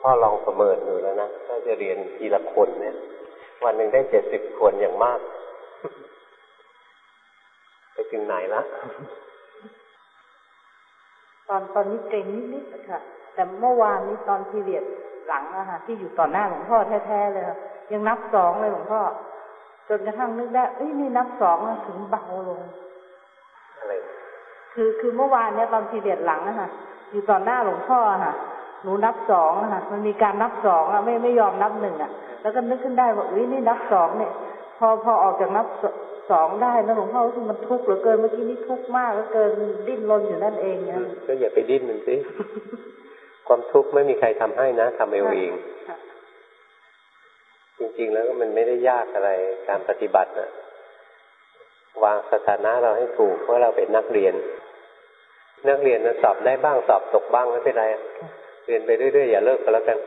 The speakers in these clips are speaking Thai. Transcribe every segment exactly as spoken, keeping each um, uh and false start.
พ่อลองประเมินดูแล้วนะถ้าจะเรียนทีละคนเนี่ยวันหนึ่งได้เจ็ดสิบคนอย่างมากไปถึงไหนละตอนตอนนี้เกรงนิดๆค่ะแต่เมื่อวานนี้ตอนพีเรียดหลังอะค่ะที่อยู่ต่อหน้าหลวงพ่อแท้ๆเลยค่ะยังนับสองเลยหลวงพ่อจนกระทั่งนึกได้เอ้ยนี่นับสองถึงเบาลงอะไรคือคือเมื่อวานเนี้ยตอนพีเรียดหลังอะค่ะอยู่ต่อหน้าหลวงพ่อค่ะหนูนับสองอะค่ะมันมีการนับสองอะไม่ไม่ยอมนับหนึ่งอะแล้วก็นึกขึ้นได้ว่าอุ้ยนี่นับสองเนี่ยพอพอออกจากนับสองได้นะหลวงพ่อรู้สึกมันทุกข์เหลือเกินเมื่อกี้นี่ทุกข์มากเหลือเกินดิ้นรนอยู่นั่นเองนะก็อย่าไปดิ้นมันสิ ความทุกข์ไม่มีใครทำให้นะทำเอาเองจริงๆแล้วมันไม่ได้ยากอะไรการปฏิบัตินะวางสถานะเราให้ถูกว่าเราเป็นนักเรียนนักเรียนนะสอบได้บ้างสอบตกบ้างไม่เป็นไรเรียนไปเรื่อยๆอย่าเลิกก็แล้วกัน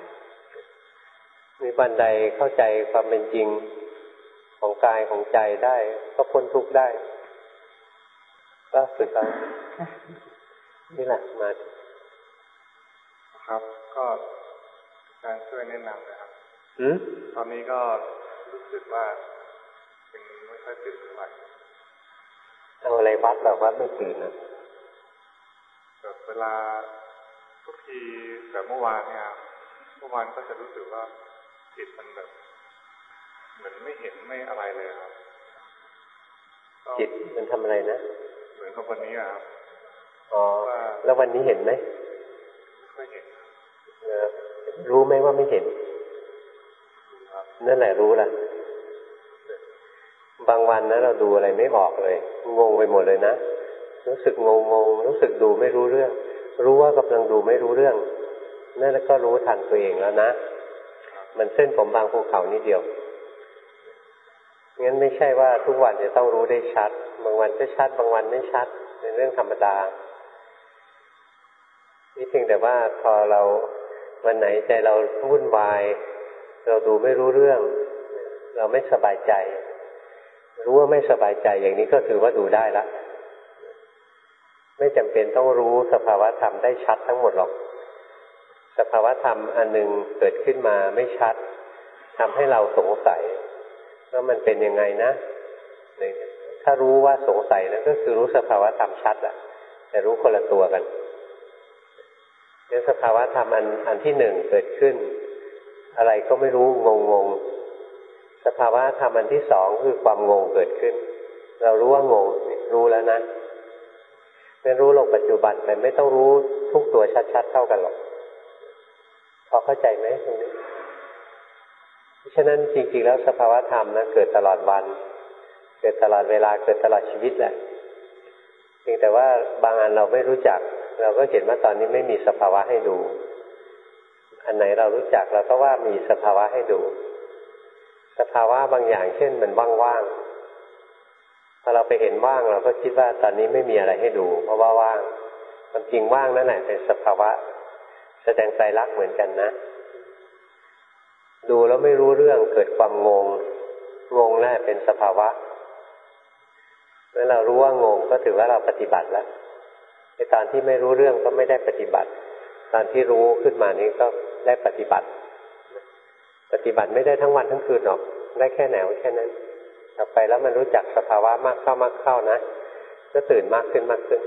มีวันใดเข้าใจความเป็นจริงของกายของใจได้ก็พ้นทุกข์ได้ก็ฝึกเอานี่แหละมาครับก็การช่วยแนะนำนะครับตอนนี้ก็รู้สึกว่าเป็นไม่ค่อยตื่นเท่าไหร่เอาอะไรวัดเราวัดไม่ตื่นนะแบบเวลาทุกทีแบบเมื่อวานเนี่ยเมื่อวานก็จะรู้สึกว่าจิตมันแบบเหมือนไม่เห็นไม่อะไรเลยครับจิตมันทำอะไรนะเหมือนกับวันนี้ครับอ๋อแล้ววันนี้เห็นไหมไม่ค่อยเห็นรู้ไหมว่าไม่เห็นนั่นแหละรู้ละบางวันนะเราดูอะไรไม่ออกเลยงงไปหมดเลยนะรู้สึกงงงรู้สึกดูไม่รู้เรื่องรู้ว่ากำลังดูไม่รู้เรื่องนั่นแล้วก็รู้ทันตัวเองแล้วนะมันเส้นผมบางภูเขานิดเดียวงั้นไม่ใช่ว่าทุกวันจะต้องรู้ได้ชัดบางวันก็ชัดบางวันไม่ชัดเป็นเรื่องธรรมดานี่เพียงแต่ว่าพอเราวันไหนใจเราวุ่นวายเราดูไม่รู้เรื่องเราไม่สบายใจรู้ว่าไม่สบายใจอย่างนี้ก็ถือว่าดูได้ละไม่จำเป็นต้องรู้สภาวะธรรมได้ชัดทั้งหมดหรอกสภาวะธรรมอันหนึ่งเกิดขึ้นมาไม่ชัดทำให้เราสงสัยว่ามันเป็นยังไงนะถ้ารู้ว่าสงสัยนะก็คือรู้สภาวะธรรมชัดละแต่รู้คนละตัวกันเนี่ยสภาวะธรรมอันอันที่หนึ่งเกิดขึ้นอะไรก็ไม่รู้งงงสภาวะธรรมอันที่สองคือความงงเกิดขึ้นเรารู้ว่างงรู้แล้วนะไม่รู้โลกปัจจุบันแต่ไม่ต้องรู้ทุกตัวชัดๆเท่ากันหรอกพอเข้าใจไหมตรงนี้เพราะฉะนั้นจริงๆแล้วสภาวะธรรมนะเกิดตลอดวันเกิดตลอดเวลาเกิดตลอดชีวิตแหละเพียงแต่ว่าบางอันเราไม่รู้จักเราก็เห็นว่าตอนนี้ไม่มีสภาวะให้ดูอันไหนเรารู้จักเราก็ว่ามีสภาวะให้ดูสภาวะบางอย่างเช่นมันว่างๆพอเราไปเห็นว่างเราก็คิดว่าตอนนี้ไม่มีอะไรให้ดูเพราะว่าว่างความจริงว่างนั่นแหละเป็นสภาวะแสดงไตรลักษณ์เหมือนกันนะดูแล้วไม่รู้เรื่องเกิดความงงงงนั่นเป็นสภาวะเมื่อเรารู้ว่างงก็ถือว่าเราปฏิบัติแล้วในตอนที่ไม่รู้เรื่องก็ไม่ได้ปฏิบัติตอนที่รู้ขึ้นมานี้ก็ได้ปฏิบัติปฏิบัติไม่ได้ทั้งวันทั้งคืนหรอกได้แค่แนวแค่นั้นต่อไปแล้วมันรู้จักสภาวะมากเข้ามากเข้านะก็ตื่นมากขึ้นมากขึ้น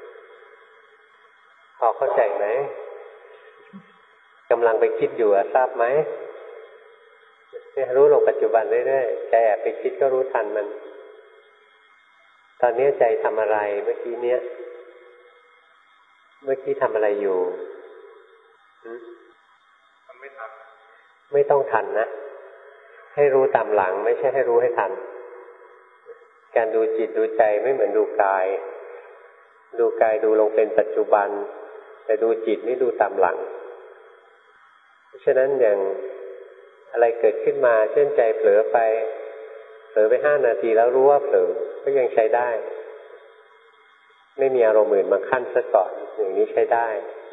พอเข้าใจไหมกำลังไปคิดอยู่ทราบไหมเนี่ยรู้ลงปัจจุบันเรื่อยๆใจแอบไปคิดก็รู้ทันมันตอนนี้ใจทำอะไรเมื่อกี้เนี้ยเมื่อกี้ทำอะไรอยู่มันไม่ทันไม่ต้องทันนะให้รู้ตามหลังไม่ใช่ให้รู้ให้ทันการดูจิตดูใจไม่เหมือนดูกายดูกายดูลงเป็นปัจจุบันแต่ดูจิตนี่ดูตามหลังเพราะฉะนั้นอย่างอะไรเกิดขึ้นมาเช่นใจเผลอไปเผลอไปห้านาทีแล้วรู้ว่าเผลอก็ยังใช้ได้ไม่มีอารมณ์อื่นมาขั้นซะก่อนอย่างนี้ใช้ได้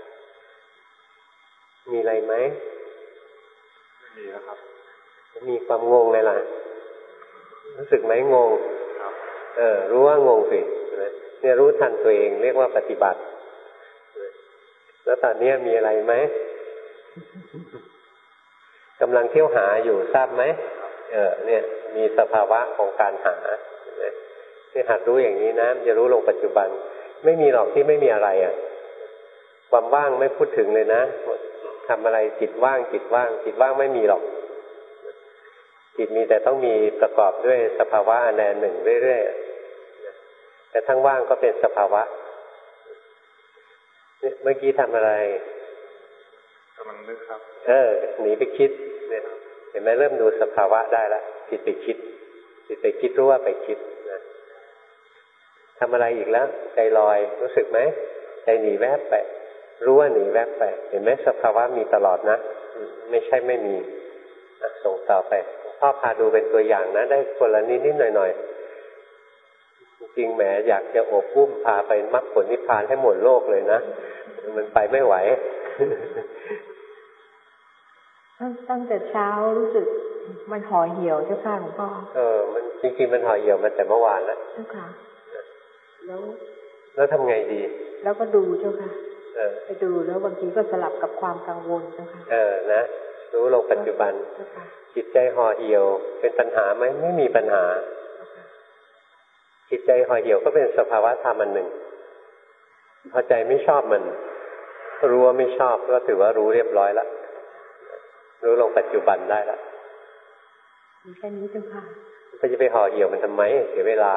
มีอะไรไหมไม่มีแล้วครับมีความงงเลยล่ะรู้สึกไหมงงครับเออรู้ว่างงสิเนี่ยรู้ทันตัวเองเรียกว่าปฏิบัติแล้วตอนนี้มีอะไรไหมกำลังเที่ยวหาอยู่ทราบไหมเออเนี่ยมีสภาวะของการหาที่หัดรู้อย่างนี้นะจะรู้ลงปัจจุบันไม่มีหรอกที่ไม่มีอะไรอ่ะความว่างไม่พูดถึงเลยนะทำอะไรจิตว่างจิตว่างจิตว่างไม่มีหรอกจิตมีแต่ต้องมีประกอบด้วยสภาวะอันใดหนึ่งเรื่อยๆแต่ทั้งว่างก็เป็นสภาวะเมื่อกี้ทำอะไรกำลังนึกครับเออหนีไปคิดเนี่ยเห็นไหมเริ่มดูสภาวะได้แล้วจิตไปคิดจิตไปคิดรู้ว่าไปคิดนะทำอะไรอีกแล้วใจลอยรู้สึกไหมใจหนีแวบไปรู้ว่าหนีแวบไปเห็นไหมสภาวะมีตลอดนะไม่ใช่ไม่มีส่งต่อไปพ่อพาดูเป็นตัวอย่างนะได้คนละนิดนิดหน่อยหน่อยจริงแหมอยากจะโอบอุ้มพาไปมรรคผลนิพพานให้หมดโลกเลยนะมันไปไม่ไหวตั้งแต่เช้ารู้สึกมันห่อเหี่ยวเจ้าค่ะหลวงพ่อเออมันจริงๆมันห่อเหี่ยวมาแต่เมื่อวานแล้วเจ้าค่ะแล้วแล้วทำไงดีแล้วก็ดูเจ้าค่ะเออไปดูแล้วบางทีก็สลับกับความกังวลเจ้าค่ะเออนะรู้ลงปัจจุบันจิตใจห่อเหี่ยวเป็นปัญหาไหมไม่มีปัญหาจิตใจห่อเหี่ยวก็เป็นสภาวะธรรมอันหนึ่งพอใจไม่ชอบมันรู้ว่าไม่ชอบก็ถือว่ารู้เรียบร้อยแล้วรู้ลงปัจจุบันได้แล้วมีแค่นี้เจ้าค่ะก็จะไปห่อเหี่ยวมันทำไมเสียเวลา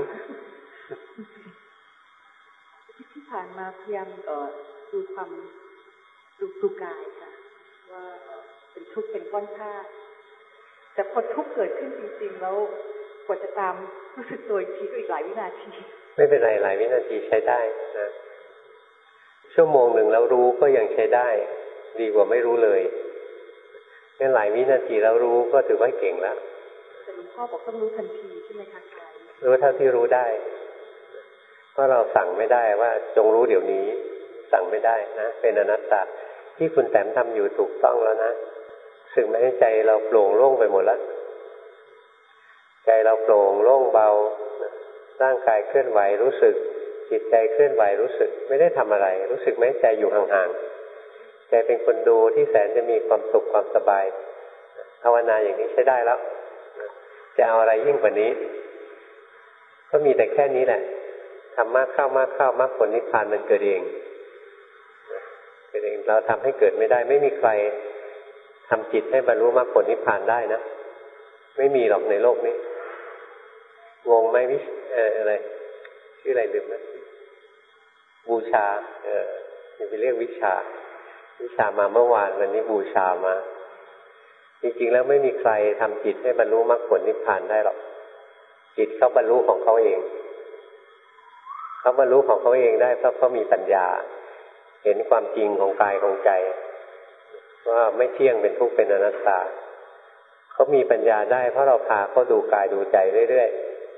ที่ผ่านมาพยายามเอ่อดูความดูดูกายค่ะว่าเป็นทุกข์เป็นก้อนธาตุแต่พอทุกข์เกิดขึ้นจริงๆแล้วกว่าจะตามรู้สึกตัวอีกทีก็อีกหลายวินาทีไม่เป็นไรหลายวินาทีใช้ได้นะชั่วโมงหนึ่งแล้วรู้ก็ยังใช้ได้ดีกว่าไม่รู้เลยงั้นหลายวินาทีแล้วรู้ก็ถือว่าเก่งแล้วแต่หลวงพ่อบอกต้องรู้ทันทีใช่ไหมคะกายรู้เท่าที่รู้ได้เพราะเราสั่งไม่ได้ว่าจงรู้เดี๋ยวนี้สั่งไม่ได้นะเป็นอนัตตาที่คุณแต้มทำอยู่ถูกต้องแล้วนะสึกไหมใจเราโปร่งโล่งไปหมดแล้วใจเราโปร่งโล่งเบาร่างกายเคลื่อนไหวรู้สึกจิตใจเคลื่อนไหวรู้สึกไม่ได้ทำอะไรรู้สึกไหมใจอยู่ห่างๆใจเป็นคนดูที่แสนจะมีความสุขความสบายภาวนาอย่างนี้ใช้ได้แล้วจะเอาอะไรยิ่งกว่านี้ก็มีแต่แค่นี้แหละทำมากเข้ามากเข้ามากผลนิพพานมันเกิดเองเกิดเองเราทำให้เกิดไม่ได้ไม่มีใครทำจิตให้บรรลุมรรคผลนิพพานได้นะไม่มีหรอกในโลกนี้งงไหมวิเอ่ออะไรชื่ออะไรลืมนะบูชาเออนี่ไปเรียกวิชาวิชามาเมื่อวานวันนี้บูชามาจริงๆแล้วไม่มีใครทำจิตให้บรรลุมรรคผลนิพพานได้หรอกจิตเขาบรรลุของเขาเองเขาบรรลุของเขาเองได้เพราะเขามีปัญญาเห็นความจริงของกายของใจว่าไม่เที่ยงเป็นทุกข์เป็นอนัตตาเขามีปัญญาได้เพราะเราพาเขาดูกายดูใจเรื่อย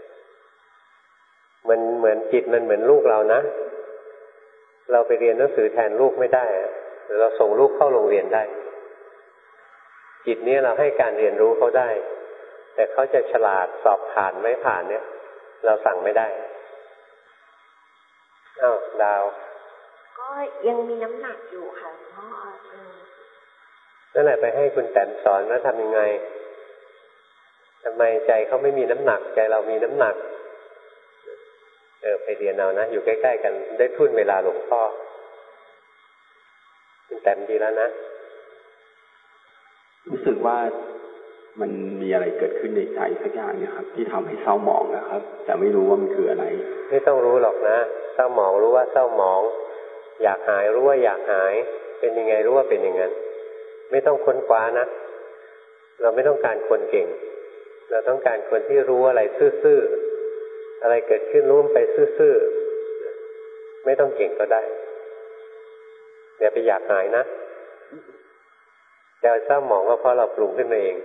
ๆมันเหมือนจิตมันเหมือนลูกเรานะเราไปเรียนหนังสือแทนลูกไม่ได้หรือเราส่งลูกเข้าโรงเรียนได้จิตนี้เราให้การเรียนรู้เขาได้แต่เขาจะฉลาดสอบผ่านไม่ผ่านเนี่ยเราสั่งไม่ได้อ้าวดาวก็ยังมีน้ำหนักอยู่ค่ะเพราะนั่นแหละไปให้คุณแต้มสอนว่าทำยังไงทำไมใจเขาไม่มีน้ำหนักใจเรามีน้ำหนักเออไปเรียนเอานะอยู่ใกล้ๆกันได้ทุ่นเวลาหลวงพ่อคุณแต้มดีแล้วนะรู้สึกว่ามันมีอะไรเกิดขึ้นในใจสักอย่างเนี่ยครับที่ทำให้เศร้าหมองนะครับแต่ไม่รู้ว่ามันคืออะไรไม่ต้องรู้หรอกนะเศร้าหมองรู้ว่าเศร้าหมองอยากหายรู้ว่าอยากหายเป็นยังไงรู้ว่าเป็นอย่างนั้นไม่ต้องค้นคว้านะเราไม่ต้องการคนเก่งเราต้องการคนที่รู้อะไรซื่อๆอะไรเกิดขึ้นรู้ไปซื่อๆไม่ต้องเก่งก็ได้อย่าไปอยากหายนะแต่เศร้าหมองก็เพราะเราปรุงขึ้นมาเอง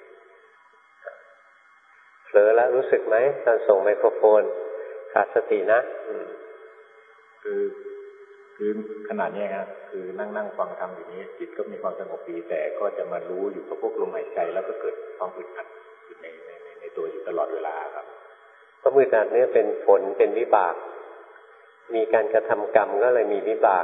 เผลอแล้วรู้สึกไหมตอนส่งไมโครโฟนขาดสตินะคือคือขนาดนี้ครับคือนั่งนั่งฟังธรรมอยู่นี้จิตก็มีความสงบดีแต่ก็จะมารู้อยู่กับพวกลมหายใจแล้วก็เกิดความอึดอัดอยู่ในในในตัวอยู่ตลอดเวลาครับความอึดอัดเนี่ยเป็นผลเป็นวิบากมีการกระทำกรรมก็เลยมีวิบาก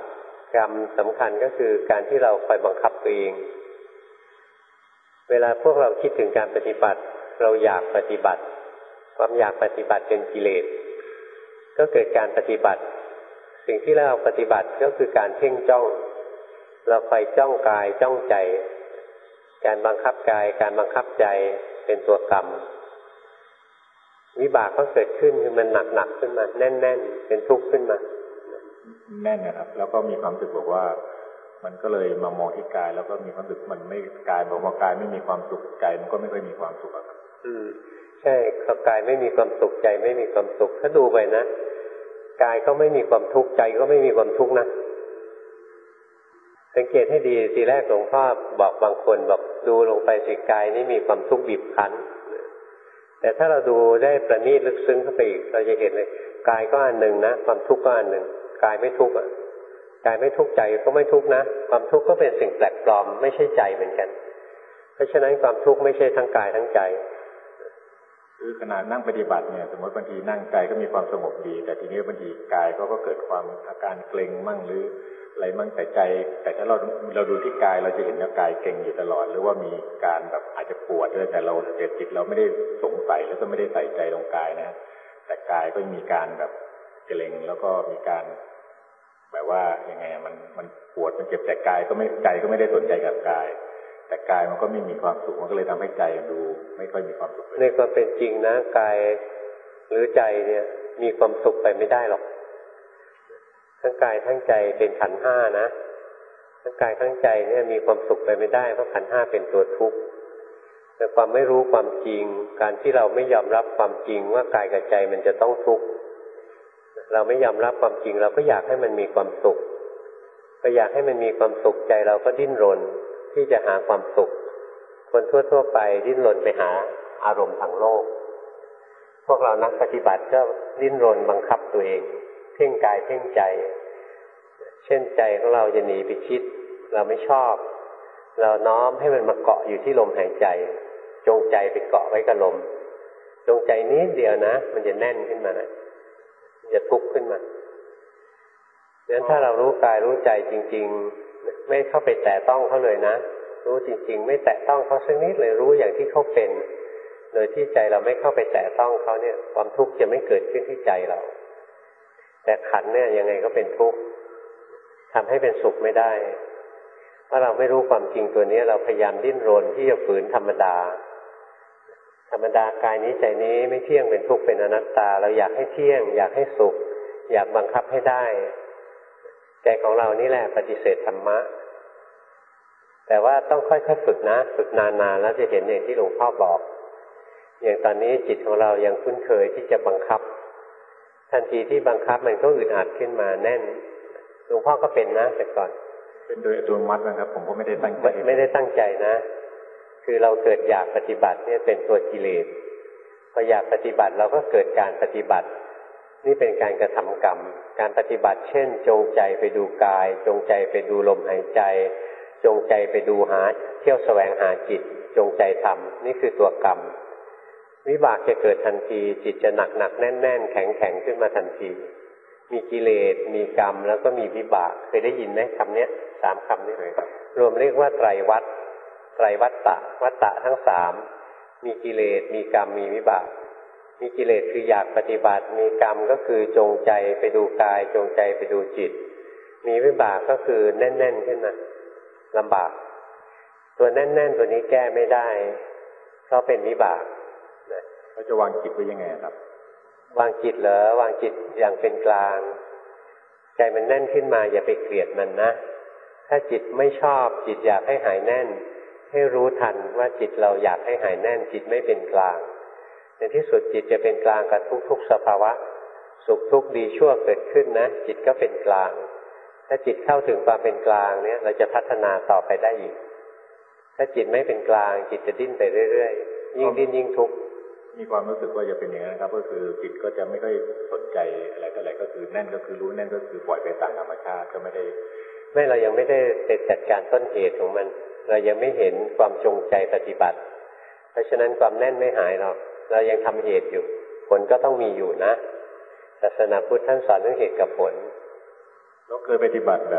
กรรมสำคัญก็คือการที่เราคอยบังคับตัวเองเวลาพวกเราคิดถึงการปฏิบัติเราอยากปฏิบัติความอยากปฏิบัติเป็นกิเลสก็เกิดการปฏิบัติสิ่งที่เราปฏิบัติก็คือการเพ่งจ้องเราคอยจ้องกายจ้องใจการบังคับกายการบังคับใจเป็นตัวกรรมวิบากก็เกิดขึ้นคือมันหนักๆขึ้นมาแน่นๆเป็นทุกข์ขึ้นมาแน่นนะครับแล้วก็มีความรู้สึกบอกว่ามันก็เลยมามองที่กายแล้วก็มีความรู้สึกมันไม่กายบอกว่ากายไม่มีความสุขใจมันก็ไม่ค่อยมีความสุขครับอืมใช่กายไม่มีความสุขใจไม่มีความสุขถ้าดูไปนะกายก็ไม่มีความทุกข์ใจก็ไม่มีความทุกข์นะสังเกตให้ดีทีแรกหลวงพ่อบอกบางคนบอกดูลงไปสิกายนี่มีความทุกข์บีบคั้นแต่ถ้าเราดูได้ประณีตลึกซึ้งเข้าไปอีกเราจะเห็นเลยกายก็อันหนึ่งนะความทุกข์ก็อันหนึ่งกายไม่ทุกข์อ่ะกายไม่ทุกข์ใจก็ไม่ทุกข์นะความทุกข์ก็เป็นสิ่งแปลกปลอมไม่ใช่ใจเหมือนกันเพราะฉะนั้นความทุกข์ไม่ใช่ทั้งกายทั้งใจคือขนาดนั่งปฏิบัติเนี่ยสมมติบางทีนั่งใจก็มีความสงบดีแต่ทีนี้บางทีกายก็ก็เกิดความอาการเกร็งมั่งหรืออะไรมั่งแต่ใจแต่ถ้าเราเราดูที่กายเราจะเห็นว่ากายเกร็งอยู่ตลอดหรือว่ามีการแบบอาจจะปวดด้วยแต่เราเสพติดเราไม่ได้สงสัยแล้วก็ไม่ได้ใส่ใจลงกายนะแต่กายก็มีการแบบเกร็งแล้วก็มีการแบบว่ายังไงมันมันปวดมันเจ็บแต่กายก็ไม่ใจก็ไม่ได้สนใจกับกายแต่กายมันก็ไม่มีความสุขมันก็เลยทำให้ใจดูไม่ค่อยมีความสุขในความเป็นจริงนะกายหรือใจเนี่ยมีความสุขไปไม่ได้หรอกทั้งกายทั้งใจเป็นขันธ์ห้านะทั้งกายทั้งใจเนี่ยมีความสุขไปไม่ได้เพราะขันธ์ห้าเป็นตัวทุกข์แต่ความไม่รู้ความจริงการที่เราไม่ยอมรับความจริงว่ากายกับใจมันจะต้องทุกข์เราไม่ยอมรับความจริงเราก็อยากให้มันมีความสุขก็อยากให้มันมีความสุขใจเราก็ดิ้นรนที่จะหาความสุขคนทั่วๆไปดิ้นรนไปหาอารมณ์ทางโลกพวกเรานักปฏิบัติก็ดิ้นรนบังคับตัวเองเพ่งกายเพ่งใจเช่นใจของเราจะหนีไปคิดเราไม่ชอบเราน้อมให้มันมาเกาะอยู่ที่ลมหายใจจงใจไปเกาะไว้กับลมจงใจนิดเดียวนะมันจะแน่นขึ้นมานะมันจะทุกข์ขึ้นมาดังนั้นถ้าเรารู้กายรู้ใจจริงๆไม่เข้าไปแตะต้องเขาเลยนะรู้จริงๆไม่แตะต้องเขาสักนิดเลยรู้อย่างที่เขาเป็นโดยที่ใจเราไม่เข้าไปแตะต้องเขาเนี่ยความทุกข์จะไม่เกิดขึ้นที่ใจเราแต่ขันธ์เนี่ยยังไงก็เป็นทุกข์ทำให้เป็นสุขไม่ได้เพราะเราไม่รู้ความจริงตัวนี้เราพยายามดิ้นรนที่จะฝืนธรรมดาธรรมดากายนี้ใจนี้ไม่เที่ยงเป็นทุกข์เป็นอนัตตาเราอยากให้เที่ยงอยากให้สุขอยากบังคับให้ได้ใจของเรานี่แหละปฏิเสธธรรมะแต่ว่าต้องค่อยๆฝึกนะฝึกนานๆแล้วจะเห็นอย่างที่หลวงพ่อบอกอย่างตอนนี้จิตของเรายังคุ้นเคยที่จะบังคับทันทีที่บังคับมันก็อึดอัดขึ้นมาแน่นหลวงพ่อก็เป็นนะแต่ก่อนเป็นโดยอัตโนมัตินะครับผมก็ไม่ได้ตั้งใจไม่ได้ตั้งใจนะคือเราเกิดอยากปฏิบัติเนี่ยเป็นตัวกิเลสพออยากปฏิบัติเราก็เกิดการปฏิบัตินี่เป็นการกระทำกรรมการปฏิบัติเช่นจงใจไปดูกายจงใจไปดูลมหายใจจงใจไปดูหาเที่ยวแสวงหาจิตจงใจทำนี่คือตัวกรรมวิบากจะเกิดทันทีจิตจะหนักหนักแน่นแน่นแข็งแข็งขึ้นมาทันทีมีกิเลสมีกรรมแล้วก็มีวิบากเคยได้ยินไหมคำนี้สามคำนี้เลยรวมเรียกว่าไตรวัฏไตรวัฏฏะวัฏฏะทั้งสามมีกิเลสมีกรรมมีวิบากมีกิเลสคืออยากปฏิบัติมีกรรมก็คือจงใจไปดูกายจงใจไปดูจิตมีวิบากก็คือแน่นๆขึ้นมาลำบากตัวแน่นๆตัวนี้แก้ไม่ได้เพราะเป็นวิบากนะเขาจะวางจิตไว้ยังไงครับวางจิตเหรอวางจิตอย่างเป็นกลางใจมันแน่นขึ้นมาอย่าไปเกลียดมันนะถ้าจิตไม่ชอบจิตอยากให้หายแน่นให้รู้ทันว่าจิตเราอยากให้หายแน่นจิตไม่เป็นกลางในที่สุดจิตจะเป็นกลางกับทุกๆสภาวะสุขทุกข์ดีชั่วเกิดขึ้นนะจิตก็เป็นกลางถ้าจิตเข้าถึงความเป็นกลางเนี่ยเราจะพัฒนาต่อไปได้อีกถ้าจิตไม่เป็นกลางจิตจะดิ้นไปเรื่อยๆยิ่งดิ้นยิ่งทุกข์มีความรู้สึกว่าจะเป็นอย่างนั้นครับก็คือจิตก็จะไม่ค่อยสนใจอะไรก็อะไรก็คือแน่นก็คือรู้แน่นก็คือปล่อยไปตามธรรมชาติก็ไม่ได้ไม่เรายังไม่ได้ไปจัดการต้นเหตุของมันเรายังไม่เห็นความจงใจปฏิบัติเพราะฉะนั้นความแน่นไม่หายหรอกเรายังทำเหตุอยู่ผลก็ต้องมีอยู่นะศาสนาพุทธท่านสอนเรื่องเหตุกับผลเราเคยปฏิบัติแบบ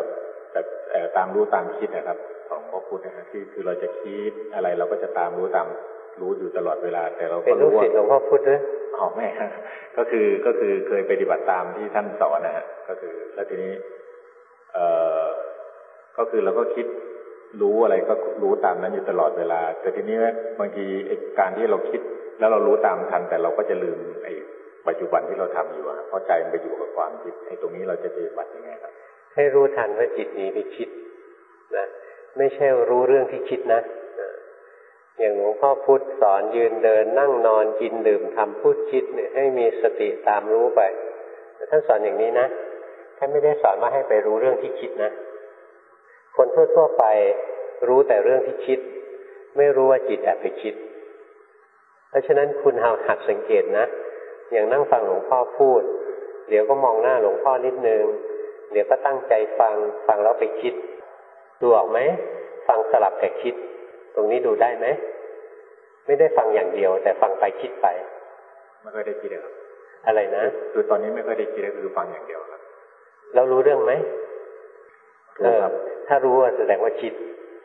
แต่ตามรู้ตามคิดนะครับของพระพุทธนะครับที่คือเราจะคิดอะไรเราก็จะตามรู้ตามรู้อยู่ตลอดเวลาแต่เราก็รู้ว่าเป็นลูกศิษย์หลวงพ่อพุธด้วยอ๋อไม่ครับก็คือก็คือเคยปฏิบัติตามที่ท่านสอนนะฮะก็คือแล้วทีนี้เอ่อก็คือเราก็คิดรู้อะไรก็รู้ตามนั้นอยู่ตลอดเวลาแต่ทีนี้บางทีการที่เราคิดแล้วเรารู้ตามทันแต่เราก็จะลืมไอ้ปัจจุบันที่เราทำอยู่เพราะใจมันไปอยู่กับความคิดไอ้ตรงนี้เราจะปฏิบัติยังไงครับให้รู้ทันว่าจิตนี้ไปคิดนะไม่ใช่รู้เรื่องที่คิดนะอย่างหลวงพ่อพุธสอนยืนเดินนั่งนอนกินดื่มทำพูดคิดเนี่ยให้มีสติตามรู้ไปท่านสอนอย่างนี้นะท่านไม่ได้สอนว่าให้ไปรู้เรื่องที่คิดนะคนทั่วๆไปรู้แต่เรื่องที่คิดไม่รู้ว่าจิตแอบไปคิดเพราะฉะนั้นคุณหัดสังเกตนะอย่างนั่งฟังหลวงพ่อพูดเดี๋ยวก็มองหน้าหลวงพ่อนิดนึงเดี๋ยวก็ตั้งใจฟังฟังแล้วไปคิดดูออกไหมฟังสลับกับคิดตรงนี้ดูได้ไหมไม่ได้ฟังอย่างเดียวแต่ฟังไปคิดไปไม่ค่อยได้คิดเลยครับอะไรนะคือตอนนี้ไม่ค่อยได้คิดเลยคือฟังอย่างเดียวครับแล้วรู้เรื่องไหมเออถ้ารู้แสดงว่าคิด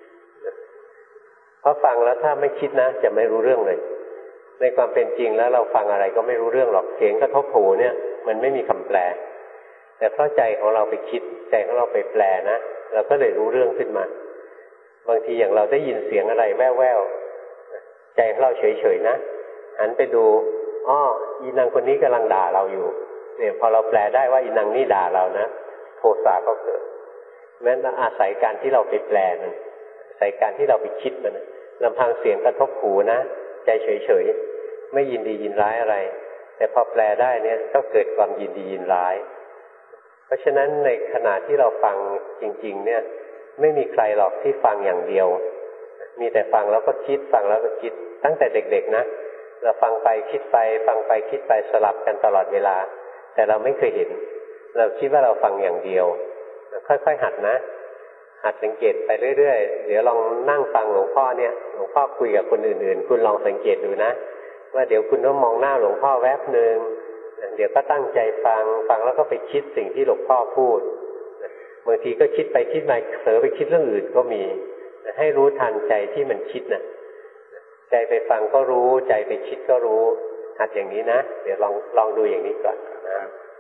เพราะฟังแล้วถ้าไม่คิดนะจะไม่รู้เรื่องเลยในความเป็นจริงแล้วเราฟังอะไรก็ไม่รู้เรื่องหรอกเสียงกระทบหูเนี่ยมันไม่มีคำแปลแต่เพราะใจของเราไปคิดใจของเราไปแปลนะเราก็เลยรู้เรื่องขึ้นมาบางทีอย่างเราได้ยินเสียงอะไรแว่วๆใจของเราเฉยๆนะหันไปดูอ้ออีนางคนนี้กำลังด่าเราอยู่เนี่ยพอเราแปลได้ว่าอีนางนี่ด่าเรานะโทสะก็เกิดแม้อาศัยการที่เราไปแปลมันอาศัยการที่เราไปคิดมันลำพังเสียงกระทบหูนะใจเฉยๆไม่ยินดียินร้ายอะไรแต่พอแปลได้เนี่ยก็เกิดความยินดียินร้ายเพราะฉะนั้นในขณะที่เราฟังจริงๆเนี่ยไม่มีใครหรอกที่ฟังอย่างเดียวมีแต่ฟังแล้วก็คิดฟังแล้วก็คิดตั้งแต่เด็กๆนะเราฟังไปคิดไปฟังไปคิดไปสลับกันตลอดเวลาแต่เราไม่เคยเห็นเราคิดว่าเราฟังอย่างเดียวค่อยๆหัดนะหัดสังเกตไปเรื่อยๆเดี๋ยวลองนั่งฟังหลวงพ่อเนี่ยหลวงพ่อคุยกับคนอื่นๆคุณลองสังเกตดูนะว่าเดี๋ยวคุณต้องมองหน้าหลวงพ่อแวบนึงเดี๋ยวก็ตั้งใจฟังฟังแล้วก็ไปคิดสิ่งที่หลวงพ่อพูดบางทีก็คิดไปคิดมาเผลอไปคิดเรื่องอื่นก็มีให้รู้ทันใจที่มันคิดนะใจไปฟังก็รู้ใจไปคิดก็รู้หัดอย่างนี้นะเดี๋ยวลองลองดูอย่างนี้ก่อนนะ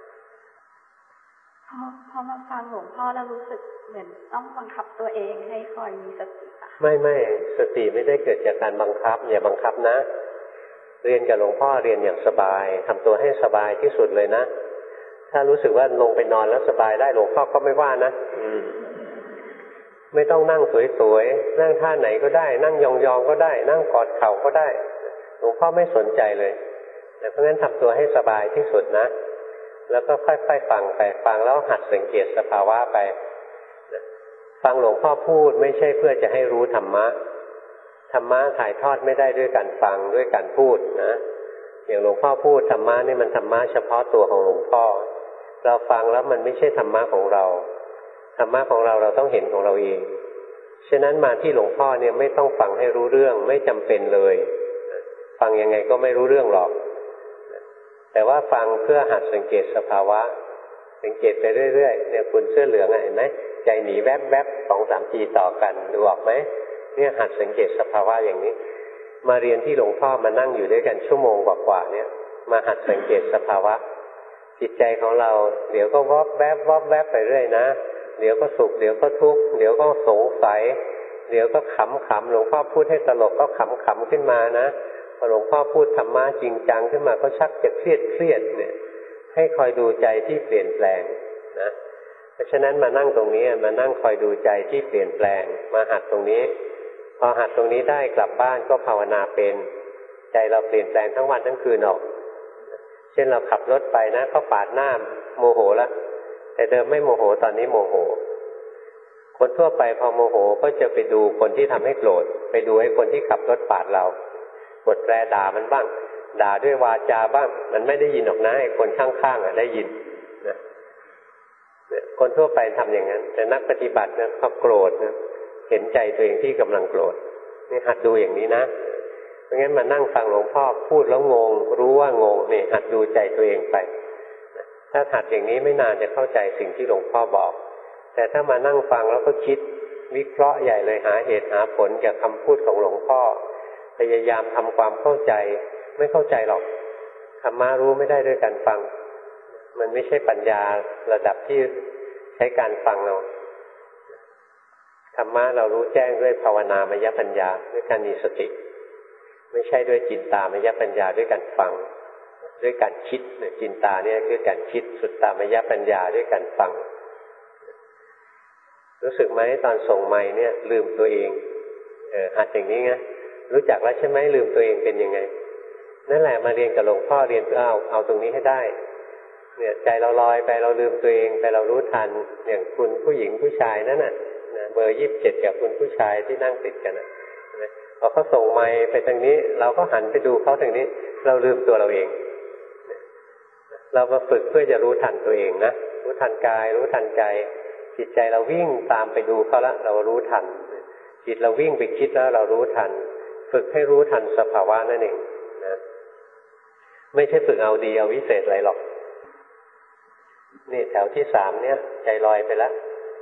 พอพอมาฟังหลวงพ่อแล้วรู้สึกเหมือนต้องบังคับตัวเองให้คอยมีสติค่ะไม่ไม่สติไม่ได้เกิดจากการบังคับอย่าบังคับนะเรียนกับหลวงพ่อเรียนอย่างสบายทำตัวให้สบายที่สุดเลยนะถ้ารู้สึกว่าลงไปนอนแล้วสบายได้หลวงพ่อก็ไม่ว่านะอืมไม่ต้องนั่งสวยๆนั่งท่าไหนก็ได้นั่งยองๆก็ได้นั่งกอดเข่าก็ได้หลวงพ่อไม่สนใจเลยเพราะงั้นทำตัวให้สบายที่สุดนะแล้วก็ค่อยๆฟังไปฟังแล้วหัดสังเกตสภาวะไปฟังหลวงพ่อพูดไม่ใช่เพื่อจะให้รู้ธรรมะธรรมะถ่ายทอดไม่ได้ด้วยการฟังด้วยการพูดนะอย่างหลวงพ่อพูดธรรมะนี่มันธรรมะเฉพาะตัวของหลวงพ่อเราฟังแล้วมันไม่ใช่ธรรมะของเราธรรมะของเราเราต้องเห็นของเราเองฉะนั้นมาที่หลวงพ่อเนี่ยไม่ต้องฟังให้รู้เรื่องไม่จำเป็นเลยฟังยังไงก็ไม่รู้เรื่องหรอกแต่ว่าฟังเพื่อหัดสังเกตสภาวะสังเกตไปเรื่อยๆเนี่ยคุณเสื้อเหลืองเห็นไหมใจหนีแวบๆสองสามทีต่อกันดูออกไหมเนี่ยหัดสังเกตสภาวะอย่างนี้มาเรียนที่หลวงพ่อมานั่งอยู่ด้วยกันชั่วโมงกว่าๆเนี่ยมาหัดสังเกตสภาวะจิตใจของเราเดี๋ยวก็วอบแวบวอบแวบไปเรื่อยนะเดี๋ยวก็สุขเดี๋ยวก็ทุกข์เดี๋ยวก็สงสัยเดี๋ยวก็ขำขำหลวงพ่อพูดให้ตลกก็ขำขำขึ้นมานะพอหลวงพ่อพูดธรรมะจริงจังขึ้นมาก็ชักจะเครียดเครียดเนี่ยให้คอยดูใจที่เปลี่ยนแปลงนะเพราะฉะนั้นมานั่งตรงนี้มานั่งคอยดูใจที่เปลี่ยนแปลงมาหัดตรงนี้พอหัดตรงนี้ได้กลับบ้านก็ภาวนาเป็นใจเราเปลี่ยนแปลงทั้งวันทั้งคืนออกเช่นเราขับรถไปนะเขาปาดหน้าโมโหละแต่เดิมไม่โมโหตอนนี้โมโหคนทั่วไปพอโมโหก็จะไปดูคนที่ทำให้โกรธไปดูไอ้คนที่ขับรถปาดเรากดแตรด่ามันบ้างด่าด้วยวาจาบ้างมันไม่ได้ยินหรอกนะไอ้คนข้างๆอ่ะได้ยินนะคนทั่วไปทำอย่างนั้นแต่นักปฏิบัติเนี่ยเขาโกรธนะเห็นใจตัวเองที่กำลังโกรธนี่หัดดูอย่างนี้นะเพราะงั้นมานั่งฟังหลวงพ่อพูดแล้วงงรู้ว่างงนี่หัดดูใจตัวเองไปถ้าหัดอย่างนี้ไม่นานจะเข้าใจสิ่งที่หลวงพ่อบอกแต่ถ้ามานั่งฟังแล้วก็คิดวิเคราะห์ใหญ่เลยหาเหตุหาผลจากคำพูดของหลวงพ่อพยายามทำความเข้าใจไม่เข้าใจหรอกธรรมะรู้ไม่ได้ด้วยการฟังมันไม่ใช่ปัญญาระดับที่ใช้การฟังเราธรรมะเรารู้แจ้งด้วยภาวนามยปัญญาด้วยการมีสติไม่ใช่ด้วยจินตามยปัญญาด้วยการฟังด้วยการคิดเนี่ยจินตาเนี่ยคือการคิดสุตตามยปัญญาด้วยการฟังรู้สึกไหมตอนส่งไมค์เนี่ยลืมตัวเองเออหัดอย่างนี้ไงรู้จักแล้วใช่ไหมลืมตัวเองเป็นยังไงนั่นแหละมาเรียนกับหลวงพ่อเรียนเพื่อเอาเอาตรงนี้ให้ได้เนี่ยใจเราลอยไปเราลืมตัวเองไปเรารู้ทันอย่างคุณผู้หญิงผู้ชายนั่นน่ะเบอร์ยี่สิบเจ็ดกับคุณผู้ชายที่นั่งติดกันน่ะพอเขาส่งไมค์ไปทางนี้เราก็หันไปดูเขาทางนี้เราลืมตัวเราเองเรามาฝึกเพื่อจะรู้ทันตัวเองนะรู้ทันกายรู้ทันใจจิตใจเราวิ่งตามไปดูเขาแล้วเรารู้ทันจิตเราวิ่งไปคิดแล้วเรารู้ทันฝึกให้รู้ทันสภาวะนั่นเองนะไม่ใช่ฝึกเอาดีเอาวิเศษอะไรหรอกนี่แถวที่สามเนี่ยใจลอยไปแล้ว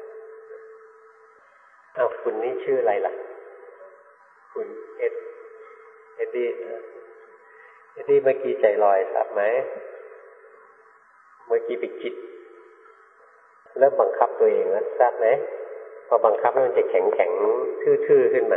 เอาคุณนี่ชื่ออะไรล่ะคุณเอ็ดเอ็ดดี้เอ็ดดี้เมื่อกี้ใจลอยทราบไหมเมื่อกี้ไปคิดเริ่มบังคับตัวเองแล้วทราบไหมพอบังคับแล้วมันจะแข็งแข็งทื่อๆขึ้นมา